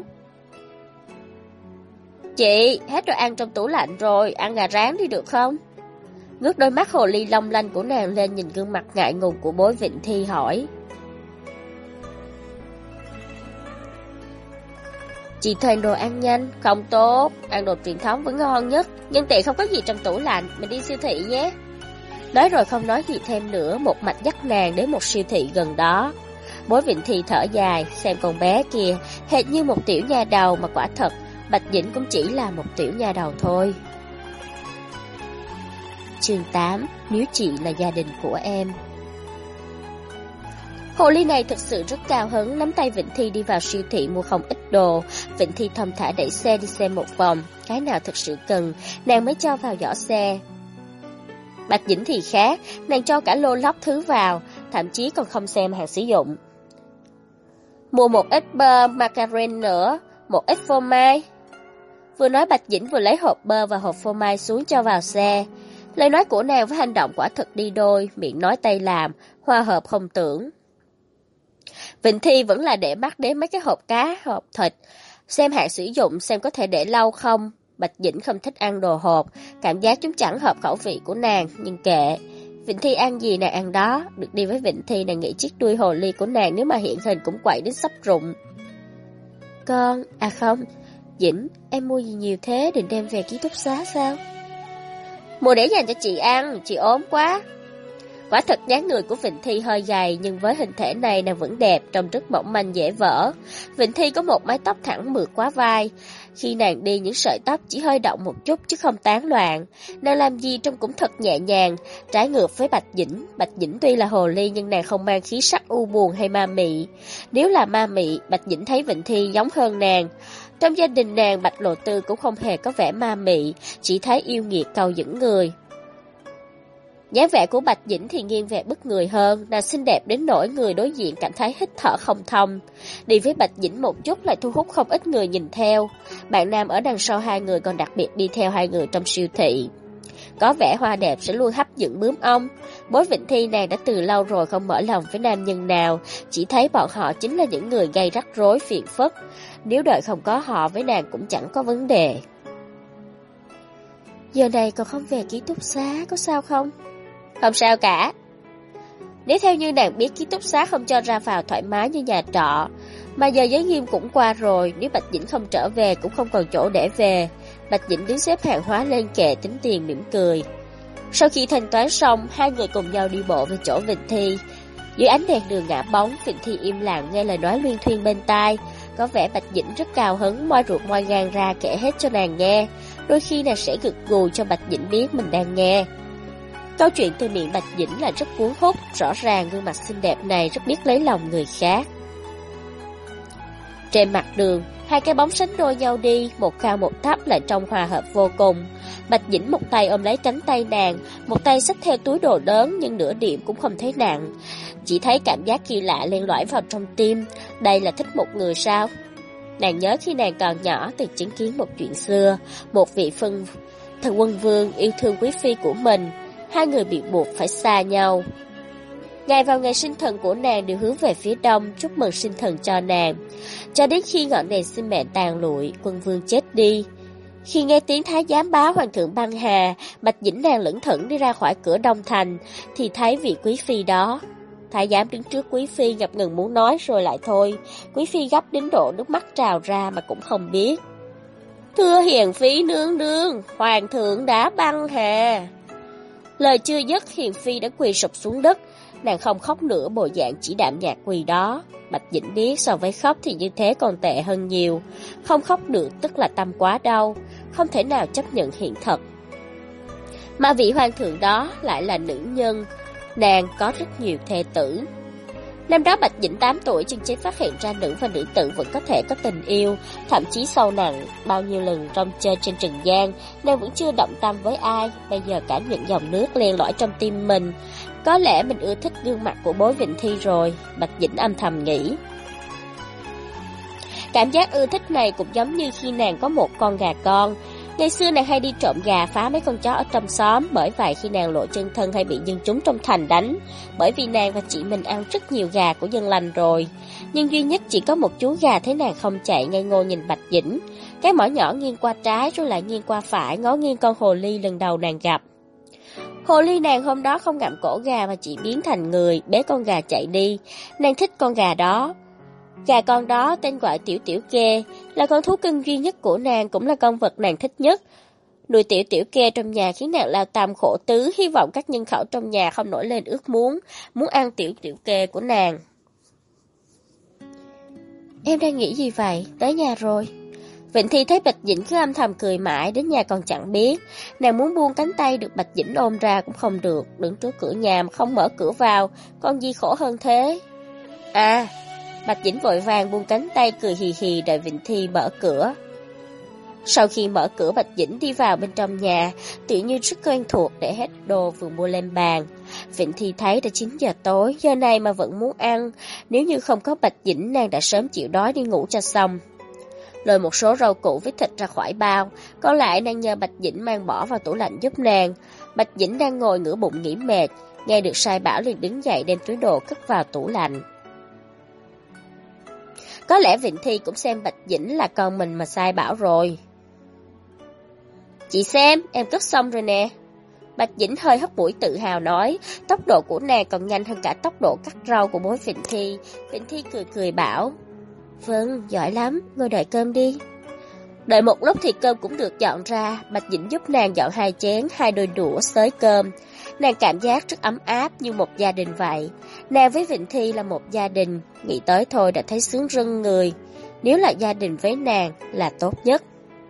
Chị, hết đồ ăn trong tủ lạnh rồi, ăn gà rán đi được không? Ngước đôi mắt hồ ly long lanh của nàng lên nhìn gương mặt ngại ngùng của Bối Vịnh Thi hỏi. Chị thuê đồ ăn nhanh, không tốt, ăn đồ truyền thống vẫn ngon nhất, nhưng tiện không có gì trong tủ lạnh, mình đi siêu thị nhé. Nói rồi không nói gì thêm nữa, một mạch dắt nàng đến một siêu thị gần đó. Bối Vịnh Thi thở dài, xem con bé kia, hệt như một tiểu nha đầu mà quả thật, Bạch Dĩnh cũng chỉ là một tiểu nha đầu thôi. Chương 8, nếu chị là gia đình của em. Hồ ly này thực sự rất cao hứng, nắm tay Vịnh Thi đi vào siêu thị mua không ít đồ. Vịnh Thi thong thả đẩy xe đi xem một vòng, cái nào thực sự cần, nàng mới cho vào giỏ xe. Bạch Dĩnh thì khác, nàng cho cả lô lóc thứ vào, thậm chí còn không xem hàng sử dụng. Mua một ít bơ, margarine nữa, một ít phô mai. Vừa nói Bạch Dĩnh vừa lấy hộp bơ và hộp phô mai xuống cho vào xe. Lời nói của nàng với hành động quả thực đi đôi, miệng nói tay làm, hòa hợp không tưởng. Vịnh Thi vẫn là để mắt đến mấy cái hộp cá, hộp thịt, xem hạn sử dụng xem có thể để lâu không. Bạch Dĩnh không thích ăn đồ hộp, cảm giác chúng chẳng hợp khẩu vị của nàng, nhưng kệ. Vịnh Thi ăn gì nàng ăn đó, được đi với Vịnh Thi nàng nghĩ chiếc đuôi hồ ly của nàng nếu mà hiện hình cũng quậy đến sắp rụng. con, à không, Dĩnh, em mua gì nhiều thế định đem về ký túc xá sao? Mua để dành cho chị ăn, chị ốm quá. Quả thật dáng người của Vịnh Thi hơi gầy, nhưng với hình thể này nàng vẫn đẹp, trông rất mỏng manh dễ vỡ. Vịnh Thi có một mái tóc thẳng mượt quá vai. Khi nàng đi, những sợi tóc chỉ hơi động một chút chứ không tán loạn. Nàng làm gì trông cũng thật nhẹ nhàng, trái ngược với Bạch Dĩnh. Bạch Dĩnh tuy là hồ ly nhưng nàng không mang khí sắc u buồn hay ma mị. Nếu là ma mị, Bạch Dĩnh thấy Vịnh Thi giống hơn nàng. Trong gia đình nàng, Bạch Lộ Tư cũng không hề có vẻ ma mị, chỉ thấy yêu nghiệt cầu dẫn người. dáng vẻ của Bạch Dĩnh thì nghiêng về bức người hơn, nàng xinh đẹp đến nỗi người đối diện cảm thấy hít thở không thông. Đi với Bạch Dĩnh một chút lại thu hút không ít người nhìn theo. Bạn nam ở đằng sau hai người còn đặc biệt đi theo hai người trong siêu thị. Có vẻ hoa đẹp sẽ luôn hấp dẫn bướm ong. Bối Vịnh Thi nàng đã từ lâu rồi không mở lòng với nam nhân nào, chỉ thấy bọn họ chính là những người gây rắc rối phiền phức. Nếu đời không có họ với nàng cũng chẳng có vấn đề. Giờ này còn không về ký túc xá, có sao không? Không sao cả. Nếu theo như nàng biết, ký túc xá không cho ra vào thoải mái như nhà trọ. Mà giờ giới nghiêm cũng qua rồi, nếu Bạch Dĩnh không trở về cũng không còn chỗ để về. Bạch Dĩnh đứng xếp hàng hóa lên kệ tính tiền mỉm cười. Sau khi thanh toán xong, hai người cùng nhau đi bộ về chỗ Vịnh Thi. Dưới ánh đèn đường ngả bóng, Vịnh Thi im lặng nghe lời nói luyên thuyên bên tai. Có vẻ Bạch Dĩnh rất cao hứng, moi ruột moi gan ra kể hết cho nàng nghe. Đôi khi nàng sẽ gật gù cho Bạch Dĩnh biết mình đang nghe. Câu chuyện từ miệng Bạch Dĩnh là rất cuốn hút, rõ ràng gương mặt xinh đẹp này rất biết lấy lòng người khác. Trên mặt đường, hai cái bóng sánh đôi nhau đi, một cao một thấp lại trông hòa hợp vô cùng. Bạch Dĩnh một tay ôm lấy cánh tay nàng, một tay xách theo túi đồ lớn nhưng nửa điểm cũng không thấy nặng. Chỉ thấy cảm giác kỳ lạ len lỏi vào trong tim, đây là thích một người sao? Nàng nhớ khi nàng còn nhỏ từng chứng kiến một chuyện xưa, một vị thần quân vương yêu thương quý phi của mình, hai người bị buộc phải xa nhau. Ngày vào ngày sinh thần của nàng đều hướng về phía đông, chúc mừng sinh thần cho nàng. Cho đến khi ngọn đèn sinh mệnh tàn lụi, quân vương chết đi. Khi nghe tiếng thái giám báo hoàng thượng băng hà, Bạch Dĩnh nàng lững thững đi ra khỏi cửa Đông Thành, thì thấy vị quý phi đó. Thái giám đứng trước quý phi ngập ngừng muốn nói rồi lại thôi. Quý phi gấp đến độ nước mắt trào ra mà cũng không biết. Thưa hiền phi nương nương, hoàng thượng đã băng hà. Lời chưa dứt, hiền phi đã quỳ sụp xuống đất. Nàng không khóc nữa, bộ dạng chỉ đạm nhạt quỳ đó. Bạch Dĩnh biết so với khóc thì như thế còn tệ hơn nhiều. Không khóc được tức là tâm quá đau, không thể nào chấp nhận hiện thực. Mà vị hoàng thượng đó lại là nữ nhân. Nàng có rất nhiều thê tử. Năm đó Bạch Dĩnh 8 tuổi, chân chính phát hiện ra nữ và nữ tử vẫn có thể có tình yêu. Thậm chí sau nàng bao nhiêu lần rong chơi trên trần gian, nàng vẫn chưa động tâm với ai. Bây giờ cảm nhận dòng nước len lỏi trong tim mình. Có lẽ mình ưa thích gương mặt của bối Vịnh Thi rồi, Bạch Dĩnh âm thầm nghĩ. Cảm giác ưa thích này cũng giống như khi nàng có một con gà con. Ngày xưa nàng hay đi trộm gà phá mấy con chó ở trong xóm, bởi vậy khi nàng lộ chân thân hay bị dân chúng trong thành đánh. Bởi vì nàng và chị mình ăn rất nhiều gà của dân lành rồi. Nhưng duy nhất chỉ có một chú gà thấy nàng không chạy, ngây ngô nhìn Bạch Dĩnh. Cái mỏ nhỏ nghiêng qua trái rồi lại nghiêng qua phải, ngó nghiêng con hồ ly lần đầu nàng gặp. Hồ ly nàng hôm đó không ngậm cổ gà mà chỉ biến thành người, bế con gà chạy đi. Nàng thích con gà đó. Gà con đó tên gọi Tiểu Tiểu Kê, là con thú cưng duy nhất của nàng, cũng là con vật nàng thích nhất. Nuôi Tiểu Tiểu Kê trong nhà khiến nàng lao tâm khổ tứ, hy vọng các nhân khẩu trong nhà không nổi lên ước muốn ăn Tiểu Tiểu Kê của nàng. Em đang nghĩ gì vậy? Tới nhà rồi. Vịnh Thi thấy Bạch Dĩnh cứ âm thầm cười mãi, đến nhà còn chẳng biết. Nàng muốn buông cánh tay được Bạch Dĩnh ôm ra cũng không được, đứng trước cửa nhà mà không mở cửa vào, con gì khổ hơn thế. À, Bạch Dĩnh vội vàng buông cánh tay cười hì hì đợi Vịnh Thi mở cửa. Sau khi mở cửa, Bạch Dĩnh đi vào bên trong nhà, tự như rất quen thuộc để hết đồ vừa mua lên bàn. Vịnh Thi thấy đã 9 giờ tối, giờ này mà vẫn muốn ăn, nếu như không có Bạch Dĩnh nàng đã sớm chịu đói đi ngủ cho xong. Lôi một số rau củ với thịt ra khỏi bao, còn lại nàng nhờ Bạch Dĩnh mang bỏ vào tủ lạnh giúp nàng. Bạch Dĩnh đang ngồi ngửa bụng nghỉ mệt, nghe được sai bảo liền đứng dậy đem túi đồ cất vào tủ lạnh. Có lẽ Vịnh Thi cũng xem Bạch Dĩnh là con mình mà sai bảo rồi. Chị xem, em cất xong rồi nè. Bạch Dĩnh hơi hấp mũi tự hào nói, tốc độ của nàng còn nhanh hơn cả tốc độ cắt rau của bối Vịnh Thi. Vịnh Thi cười cười bảo, Vâng, giỏi lắm, ngồi đợi cơm đi. Đợi một lúc thì cơm cũng được dọn ra, Bạch Dĩnh giúp nàng dọn 2 chén, 2 đôi đũa xới cơm. Nàng cảm giác rất ấm áp như một gia đình vậy. Nàng với Vịnh Thi là một gia đình, nghĩ tới thôi đã thấy sướng rưng người. Nếu là gia đình với nàng là tốt nhất.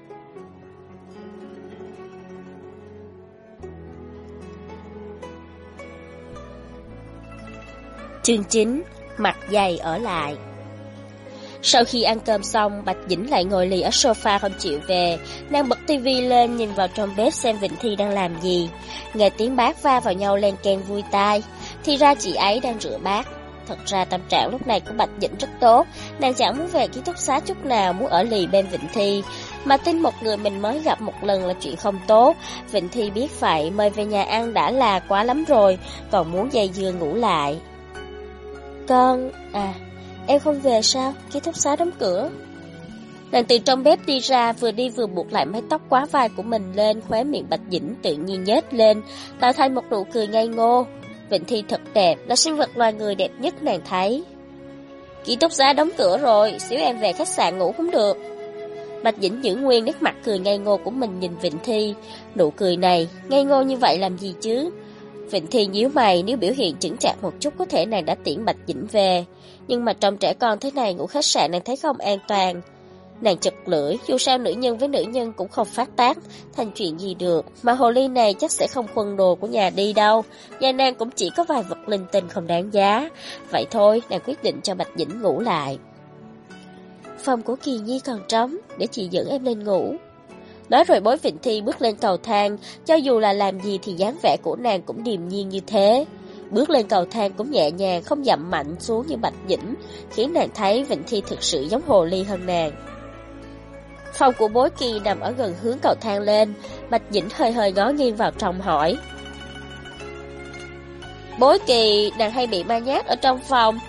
Chương 9. Mặt dày ở lại. Sau khi ăn cơm xong, Bạch Dĩnh lại ngồi lì ở sofa không chịu về. Nàng bật tivi lên nhìn vào trong bếp xem Vịnh Thi đang làm gì. Nghe tiếng bát va vào nhau len keng vui tai. Thì ra chị ấy đang rửa bát. Thật ra tâm trạng lúc này của Bạch Dĩnh rất tốt. Nàng chẳng muốn về ký túc xá chút nào, muốn ở lì bên Vịnh Thi. Mà tin một người mình mới gặp một lần là chuyện không tốt. Vịnh Thi biết vậy, mời về nhà ăn đã là quá lắm rồi, còn muốn dây dưa ngủ lại. Em không về sao? Ký túc xá đóng cửa. Nàng từ trong bếp đi ra, vừa đi vừa buộc lại mái tóc quá vai của mình lên, khóe miệng Bạch Dĩnh tự nhiên nhếch lên, tạo thành một nụ cười ngây ngô. Vịnh Thi thật đẹp, là sinh vật loài người đẹp nhất nàng thấy. Ký túc xá đóng cửa rồi, xíu em về khách sạn ngủ cũng được. Bạch Dĩnh giữ nguyên nét mặt cười ngây ngô của mình nhìn Vịnh Thi. Nụ cười này, ngây ngô như vậy làm gì chứ? Vịnh Thi nhíu mày, nếu biểu hiện chững chạc một chút có thể nàng đã tiễn Bạch Dĩnh về. Nhưng mà trong trẻ con thế này ngủ khách sạn nàng thấy không an toàn. Nàng chật lưỡi, dù sao nữ nhân với nữ nhân cũng không phát tác thành chuyện gì được. Mà hồ ly này chắc sẽ không khuân đồ của nhà đi đâu. Nhà nàng cũng chỉ có vài vật linh tinh không đáng giá. Vậy thôi, nàng quyết định cho Bạch Dĩnh ngủ lại. Phòng của Kỳ Nhi còn trống, để chị dẫn em lên ngủ. Nói rồi Bối Vịnh Thi bước lên cầu thang, cho dù là làm gì thì dáng vẻ của nàng cũng điềm nhiên như thế. Bước lên cầu thang cũng nhẹ nhàng, không dậm mạnh xuống như Bạch Dĩnh, khiến nàng thấy Vịnh Thi thực sự giống hồ ly hơn nàng. Phòng của Bối Kỳ nằm ở gần hướng cầu thang lên, Bạch Dĩnh hơi hơi ngó nghiêng vào trong hỏi. Bối Kỳ, nàng hay bị ma nhát ở trong phòng.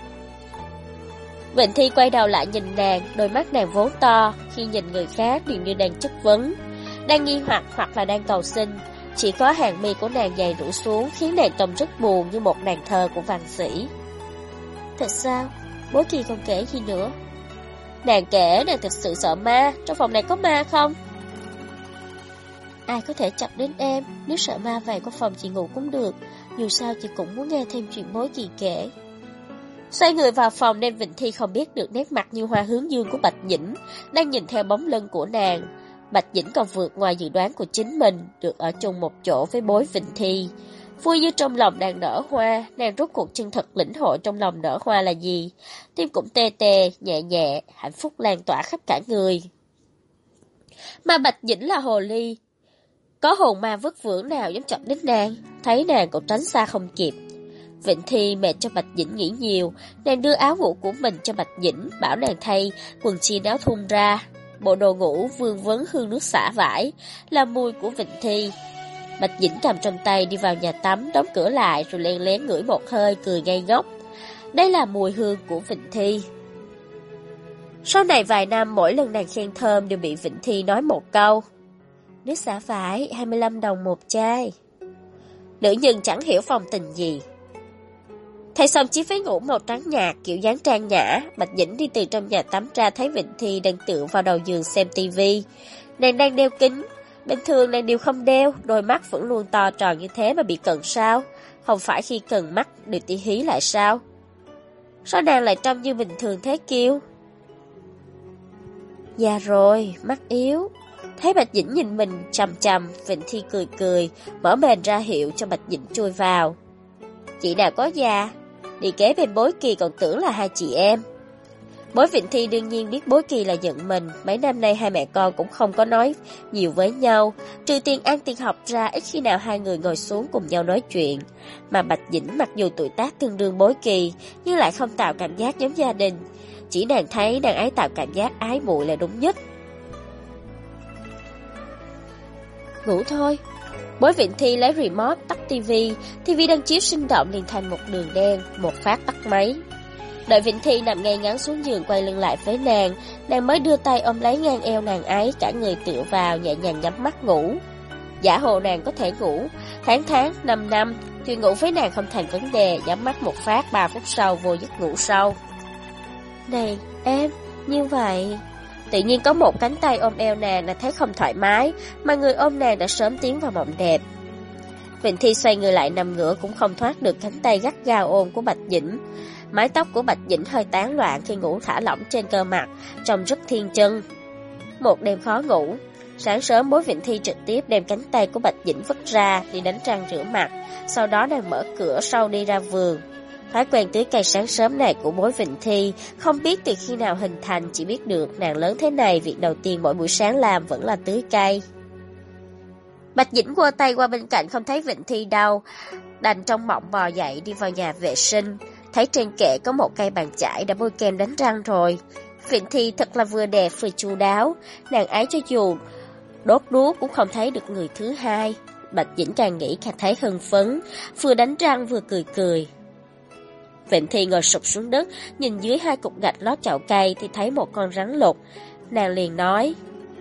Vịnh Thi quay đầu lại nhìn nàng, đôi mắt nàng vốn to, khi nhìn người khác dường như đang chất vấn, đang nghi hoặc là đang cầu xin. Chỉ có hàng mi của nàng dày rũ xuống, khiến nàng trông rất buồn như một nàng thơ của văn sĩ. Thật sao? Bối Kỳ còn kể gì nữa? Nàng kể nàng thật sự sợ ma, trong phòng này có ma không? Ai có thể chọc đến em, nếu sợ ma về có phòng chị ngủ cũng được, dù sao chị cũng muốn nghe thêm chuyện Bối Kỳ kể. Xoay người vào phòng nên Vịnh Thi không biết được nét mặt như hoa hướng dương của Bạch Dĩnh, đang nhìn theo bóng lưng của nàng. Bạch Dĩnh còn vượt ngoài dự đoán của chính mình, được ở chung một chỗ với Bối Vịnh Thi. Vui như trong lòng đang nở hoa, nàng rốt cuộc chân thật lĩnh hội trong lòng nở hoa là gì. Tim cũng tê tê, nhẹ nhẹ, hạnh phúc lan tỏa khắp cả người. Mà Bạch Dĩnh là hồ ly, có hồn ma vất vưởng nào dám chọc đến nàng, thấy nàng cũng tránh xa không kịp. Vịnh Thi mệt cho Bạch Dĩnh nghỉ nhiều, nàng đưa áo ngủ của mình cho Bạch Dĩnh, bảo nàng thay quần jean áo thun ra. Bộ đồ ngủ vương vấn hương nước xả vải, là mùi của Vịnh Thi. Bạch Dĩnh cầm trong tay đi vào nhà tắm, đóng cửa lại rồi lén lén ngửi một hơi, cười ngây ngốc. Đây là mùi hương của Vịnh Thi. Sau này vài năm, mỗi lần nàng khen thơm đều bị Vịnh Thi nói một câu: nước xả vải 25 đồng một chai. Nữ nhân chẳng hiểu phong tình gì. Thay xong chiếc váy ngủ màu trắng nhạt kiểu dáng trang nhã, Bạch Dĩnh đi từ trong nhà tắm ra thấy Vịnh Thi đang tựa vào đầu giường xem tivi. Nàng đang đeo kính, bình thường nàng đều không đeo, đôi mắt vẫn luôn to tròn như thế mà bị cận sao? Không phải khi cần mắt đều tỉ hí lại sao? Sao nàng lại trông như bình thường thế Kiều? Già rồi, mắt yếu. Thấy Bạch Dĩnh nhìn mình chằm chằm, Vịnh Thi cười cười, mở mền ra hiệu cho Bạch Dĩnh chui vào. Chị nào có già, đi kế bên Bối Kỳ còn tưởng là hai chị em. Bối Vịnh Thi đương nhiên biết Bối Kỳ là giận mình, mấy năm nay hai mẹ con cũng không có nói nhiều với nhau, trừ tiền ăn tiền học ra ít khi nào hai người ngồi xuống cùng nhau nói chuyện. Mà Bạch Dĩnh mặc dù tuổi tác tương đương Bối Kỳ, nhưng lại không tạo cảm giác giống gia đình, chỉ nàng thấy nàng ấy tạo cảm giác ái muội là đúng nhất. Ngủ thôi. Bối Vịnh Thi lấy remote tắt tivi đang chiếu sinh động liền thành một đường đen, một phát tắt máy. Đợi Vịnh Thi nằm ngay ngắn xuống giường quay lưng lại với nàng mới đưa tay ôm lấy ngang eo nàng ấy, cả người tựa vào nhẹ nhàng nhắm mắt ngủ. Giả hồ nàng có thể ngủ, tháng 5 năm, chuyện ngủ với nàng không thành vấn đề, nhắm mắt một phát 3 phút sau vô giấc ngủ sâu. Này, Em, như vậy... Tự nhiên có một cánh tay ôm eo nàng là thấy không thoải mái, mà người ôm nàng đã sớm tiến vào mộng đẹp. Vịnh Thi xoay người lại nằm ngửa cũng không thoát được cánh tay gắt gao ôm của Bạch Dĩnh. Mái tóc của Bạch Dĩnh hơi tán loạn khi ngủ thả lỏng trên cơ mặt, trông rất thiên chân. Một đêm khó ngủ, sáng sớm Bối Vịnh Thi trực tiếp đem cánh tay của Bạch Dĩnh vứt ra đi đánh răng rửa mặt, sau đó nàng mở cửa sau đi ra vườn. Thói quen tưới cây sáng sớm này của Bối Vịnh Thi không biết từ khi nào hình thành, chỉ biết được nàng lớn thế này việc đầu tiên mỗi buổi sáng làm vẫn là tưới cây. Bạch Dĩnh quơ tay qua bên cạnh không thấy Vịnh Thi đâu, đành trong mộng bò dậy đi vào nhà vệ sinh, thấy trên kệ có một cây bàn chải đã bôi kem đánh răng rồi. Vịnh Thi thật là vừa đẹp vừa chu đáo, nàng ấy cho dù đốt đuốc cũng không thấy được người thứ hai. Bạch Dĩnh càng nghĩ càng thấy hưng phấn, vừa đánh răng vừa cười cười. Vịnh Thi ngồi sụp xuống đất, nhìn dưới hai cục gạch lót chậu cây thì thấy một con rắn lục. Nàng liền nói: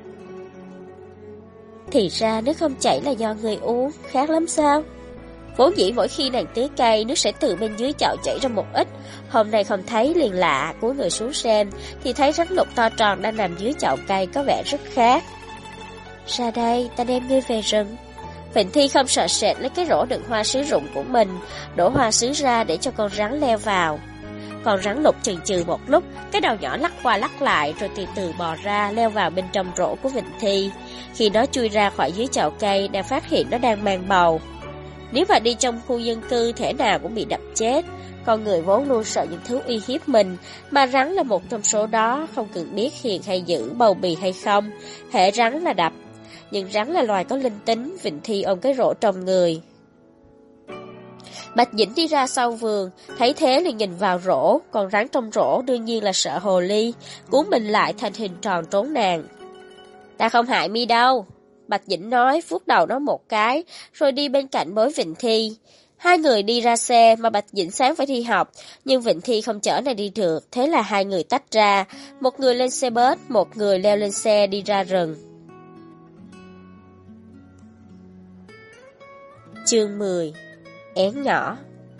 Thì ra nước không chảy là do người uống, khác lắm sao? Vốn dĩ mỗi khi nàng tưới cây, nước sẽ từ bên dưới chậu chảy ra một ít. Hôm nay không thấy liền lạ, cúi người xuống xem thì thấy rắn lục to tròn đang nằm dưới chậu cây có vẻ rất khác. Ra đây, ta đem ngươi về rừng. Vịnh Thi không sợ sệt lấy cái rổ đựng hoa sứ rụng của mình, đổ hoa sứ ra để cho con rắn leo vào. Con rắn lục chần chừ một lúc, cái đầu nhỏ lắc qua lắc lại rồi từ từ bò ra leo vào bên trong rổ của Vịnh Thi. Khi nó chui ra khỏi dưới chậu cây, nàng phát hiện nó đang mang bầu. Nếu mà đi trong khu dân cư thể nào cũng bị đập chết. Con người vốn luôn sợ những thứ uy hiếp mình, mà rắn là một trong số đó, không cần biết hiền hay dữ, bầu bì hay không, hễ rắn là đập. Nhưng rắn là loài có linh tính, Vịnh Thi ôm cái rổ trong người. Bạch Dĩnh đi ra sau vườn, thấy thế liền nhìn vào rổ, còn rắn trong rổ đương nhiên là sợ hồ ly, cuốn mình lại thành hình tròn trốn nàng. Ta không hại mi đâu, Bạch Dĩnh nói, vuốt đầu nó một cái, rồi đi bên cạnh Bối Vịnh Thi. Hai người đi ra xe mà Bạch Dĩnh sáng phải đi học, nhưng Vịnh Thi không chở này đi được, thế là hai người tách ra, một người lên xe bus, một người leo lên xe đi ra rừng. Chương 10. Én nhỏ.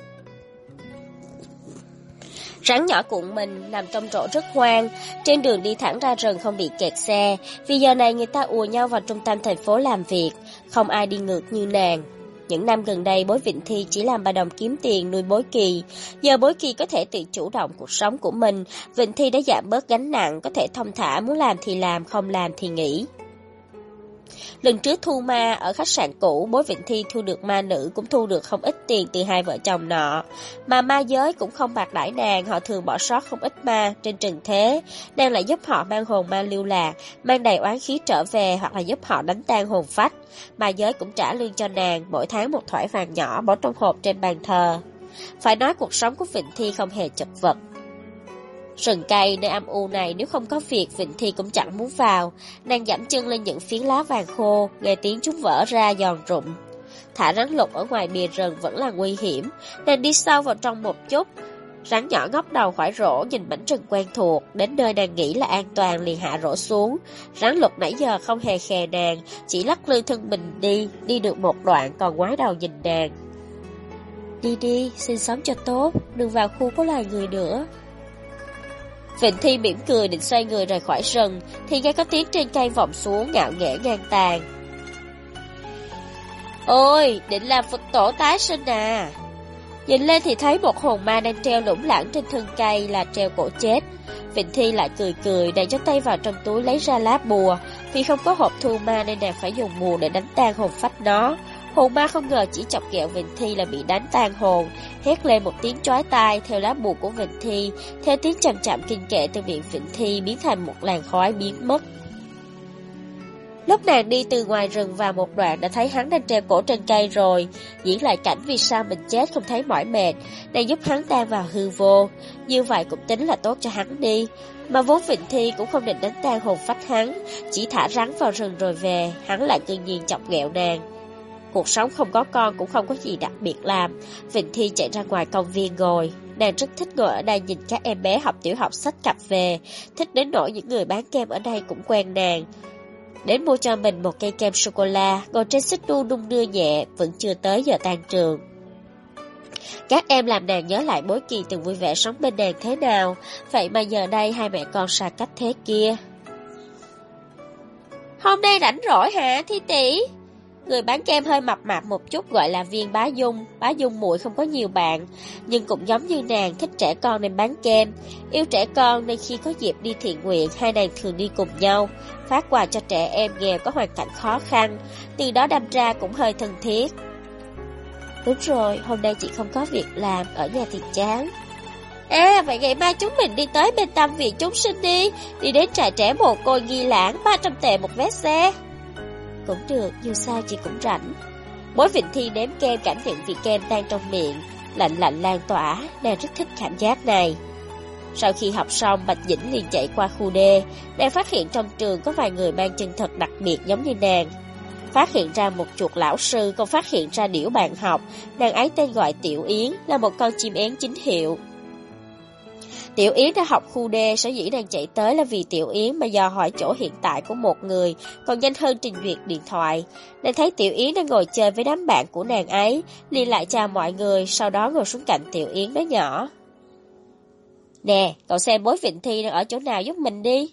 Rắn nhỏ cuộn mình nằm trong rổ rất ngoan, trên đường đi thẳng ra rừng không bị kẹt xe, vì giờ này người ta ùa nhau vào trung tâm thành phố làm việc, không ai đi ngược như nàng. Những năm gần đây Bối Vịnh Thi chỉ làm bà đồng kiếm tiền nuôi Bối Kỳ, giờ Bối Kỳ có thể tự chủ động cuộc sống của mình, Vịnh Thi đã giảm bớt gánh nặng, có thể thông thả, muốn làm thì làm, không làm thì nghỉ. Lần trước thu ma ở khách sạn cũ, Bối Vịnh Thi thu được ma nữ cũng thu được không ít tiền từ hai vợ chồng nọ. Mà ma giới cũng không bạc đãi nàng, họ thường bỏ sót không ít ma trên trần thế. Nàng lại giúp họ mang hồn ma lưu lạc, mang đầy oán khí trở về hoặc là giúp họ đánh tan hồn phách. Ma giới cũng trả lương cho nàng, mỗi tháng một thỏi vàng nhỏ bỏ trong hộp trên bàn thờ. Phải nói cuộc sống của Vịnh Thi không hề chật vật. Rừng cây nơi âm u này nếu không có việc Vịnh Thi cũng chẳng muốn vào. Nàng dẫm chân lên những phiến lá vàng khô, nghe tiếng chúng vỡ ra giòn rụng. Thả rắn lục ở ngoài bìa rừng vẫn là nguy hiểm. Nàng đi sâu vào trong một chút. Rắn nhỏ ngóc đầu khỏi rổ nhìn mảnh rừng quen thuộc, đến nơi nàng nghĩ là an toàn liền hạ rổ xuống. Rắn lục nãy giờ không hề khè nàng, chỉ lắc lư thân mình đi được một đoạn còn ngoái đầu nhìn nàng. Đi đi, sinh sống cho tốt, đừng vào khu có loài người nữa. Vịnh Thi mỉm cười định xoay người rời khỏi rừng, thì nghe có tiếng trên cây vọng xuống ngạo nghễ ngang tàn. Ôi, định làm Phật tổ tái sinh à? Nhìn lên thì thấy một hồn ma đang treo lủng lẳng trên thân cây là treo cổ chết. Vịnh Thi lại cười cười, đang nhấc tay vào trong túi lấy ra lá bùa, vì không có hộp thu ma nên nàng phải dùng bùa để đánh tan hồn phách nó. Hồn ma không ngờ chỉ chọc ghẹo Vịnh Thi là bị đánh tan hồn, hét lên một tiếng chói tai theo lá bùa của Vịnh Thi, theo tiếng chậm chậm kinh kệ từ miệng Vịnh Thi biến thành một làn khói biến mất. Lúc nàng đi từ ngoài rừng vào một đoạn đã thấy hắn đang treo cổ trên cây rồi, diễn lại cảnh vì sao mình chết không thấy mỏi mệt, đang giúp hắn tan vào hư vô, như vậy cũng tính là tốt cho hắn đi. Mà vốn Vịnh Thi cũng không định đánh tan hồn phách hắn, chỉ thả rắn vào rừng rồi về, hắn lại tự nhiên chọc ghẹo nàng. Cuộc sống không có con cũng không có gì đặc biệt làm. Vịnh Thi chạy ra ngoài công viên ngồi. Nàng rất thích ngồi ở đây nhìn các em bé học tiểu học xách cặp về, thích đến nỗi những người bán kem ở đây cũng quen nàng. Đến mua cho mình một cây kem sô-cô-la, ngồi trên xích đu đung đưa nhẹ, vẫn chưa tới giờ tan trường. Các em làm nàng nhớ lại Bối Kỳ từng vui vẻ sống bên nàng thế nào, vậy mà giờ đây hai mẹ con xa cách thế kia. Hôm nay rảnh rỗi hả Thi tỷ? Người bán kem hơi mập mạp một chút gọi là Viên Bá Dung. Bá Dung muội không có nhiều bạn, nhưng cũng giống như nàng thích trẻ con nên bán kem, yêu trẻ con nên khi có dịp đi thiện nguyện hai nàng thường đi cùng nhau, phát quà cho trẻ em nghèo có hoàn cảnh khó khăn, từ đó đâm ra cũng hơi thân thiết. Đúng rồi, hôm nay chị không có việc làm, ở nhà thì chán. À, vậy ngày mai chúng mình đi tới bên Tâm Viện Chúng Sinh đi đến trại trẻ mồ côi Nghi Lãng, 300 tệ một vé xe. Cũng được, dù sao chị cũng rảnh. Bối Vịnh Thi nếm kem, cảm nhận vị kem tan trong miệng, lạnh lạnh lan tỏa, nàng rất thích cảm giác này. Sau khi học xong, Bạch Dĩnh liền chạy qua khu D, nàng phát hiện trong trường có vài người mang chân thật đặc biệt giống như nàng. Phát hiện ra một chuột lão sư, còn phát hiện ra điểu bạn học, nàng ấy tên gọi Tiểu Yến, là một con chim én chính hiệu. Tiểu Yến đã học khu D, sở dĩ đang chạy tới là vì Tiểu Yến mà dò hỏi chỗ hiện tại của một người, còn nhanh hơn trình duyệt điện thoại. Nàng thấy Tiểu Yến đang ngồi chơi với đám bạn của nàng ấy, liền lại chào mọi người, sau đó ngồi xuống cạnh Tiểu Yến nói nhỏ. Nè, cậu xem Bối Vịnh Thi đang ở chỗ nào giúp mình đi.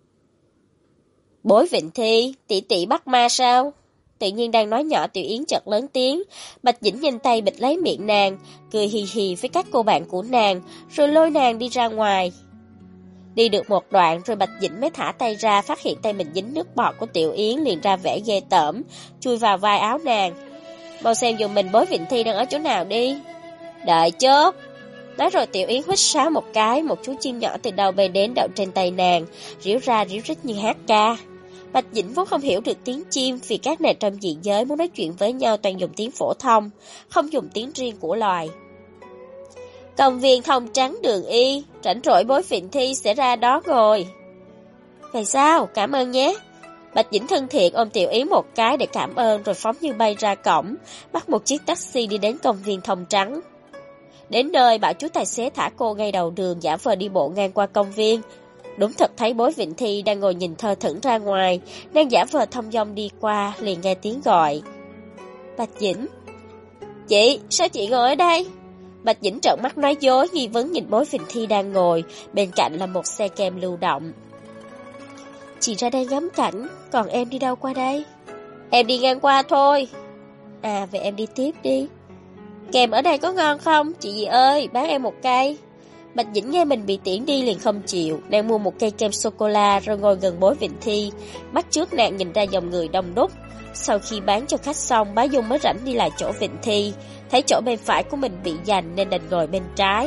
Bối Vịnh Thi, tỷ tỷ bắt ma sao? Tự nhiên đang nói nhỏ Tiểu Yến chợt lớn tiếng, Bạch Dĩnh nhìn tay bịt lấy miệng nàng, cười hì hì với các cô bạn của nàng, rồi lôi nàng đi ra ngoài. Đi được một đoạn rồi Bạch Dĩnh mới thả tay ra, phát hiện tay mình dính nước bọt của Tiểu Yến liền ra vẻ ghê tởm, chui vào vai áo nàng. Mau xem giùm mình Bối Vịnh Thi đang ở chỗ nào đi. Đợi chút. Nói rồi Tiểu Yến huýt sáo một cái, một chú chim nhỏ từ đâu bay đến đậu trên tay nàng, ríu ra ríu rít như hát ca. Bạch Dĩnh vốn không hiểu được tiếng chim vì các nàng trong dị giới muốn nói chuyện với nhau toàn dùng tiếng phổ thông, không dùng tiếng riêng của loài. Công viên Thông Trắng Đường Y, rảnh rỗi Bối Vịnh Thi sẽ ra đó ngồi. Vậy sao? Cảm ơn nhé. Bạch Dĩnh thân thiện ôm Tiểu Yến một cái để cảm ơn rồi phóng như bay ra cổng, bắt một chiếc taxi đi đến công viên Thông Trắng. Đến nơi bảo chú tài xế thả cô ngay đầu đường giả vờ đi bộ ngang qua công viên. Đúng thật thấy Bối Vịnh Thi đang ngồi nhìn thơ thẩn ra ngoài, đang giả vờ thông dong đi qua, liền nghe tiếng gọi. Bạch Dĩnh. Chị, sao chị ngồi ở đây? Bạch Dĩnh trợn mắt nói dối, nghi vấn nhìn Bối Vịnh Thi đang ngồi, bên cạnh là một xe kem lưu động. Chị ra đây ngắm cảnh, còn em đi đâu qua đây? Em đi ngang qua thôi. À, vậy em đi tiếp đi. Kem ở đây có ngon không? Chị gì ơi, bán em một cây. Bạch Dĩnh nghe mình bị tiễn đi liền không chịu, đang mua một cây kem sô-cô-la rồi ngồi gần Bối Vịnh Thi, bắt trước nàng nhìn ra dòng người đông đúc. Sau khi bán cho khách xong, Bá Dung mới rảnh đi lại chỗ Vịnh Thi, thấy chỗ bên phải của mình bị giành nên đành ngồi bên trái.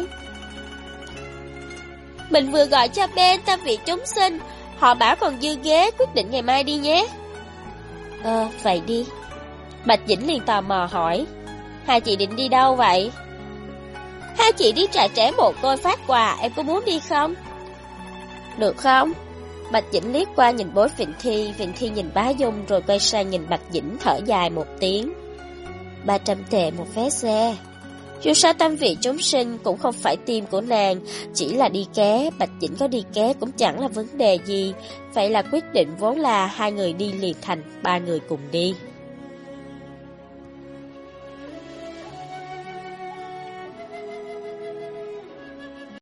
Mình vừa gọi cho bên Tâm Viện Chúng Sinh, họ bảo còn dư ghế, quyết định ngày mai đi nhé. Vậy đi. Bạch Dĩnh liền tò mò hỏi, hai chị định đi đâu vậy? Hai chị đi trại trẻ mồ côi phát quà, em có muốn đi không? Được không? Bạch Dĩnh liếc qua nhìn Bối Vịnh Thi nhìn Bá Dung rồi quay sang nhìn Bạch Dĩnh thở dài một tiếng. 300 tệ một vé xe. Dù sao Tâm Viện Chúng Sinh cũng không phải tim của nàng, chỉ là đi ké, Bạch Dĩnh có đi ké cũng chẳng là vấn đề gì. Vậy là quyết định vốn là hai người đi liền thành ba người cùng đi.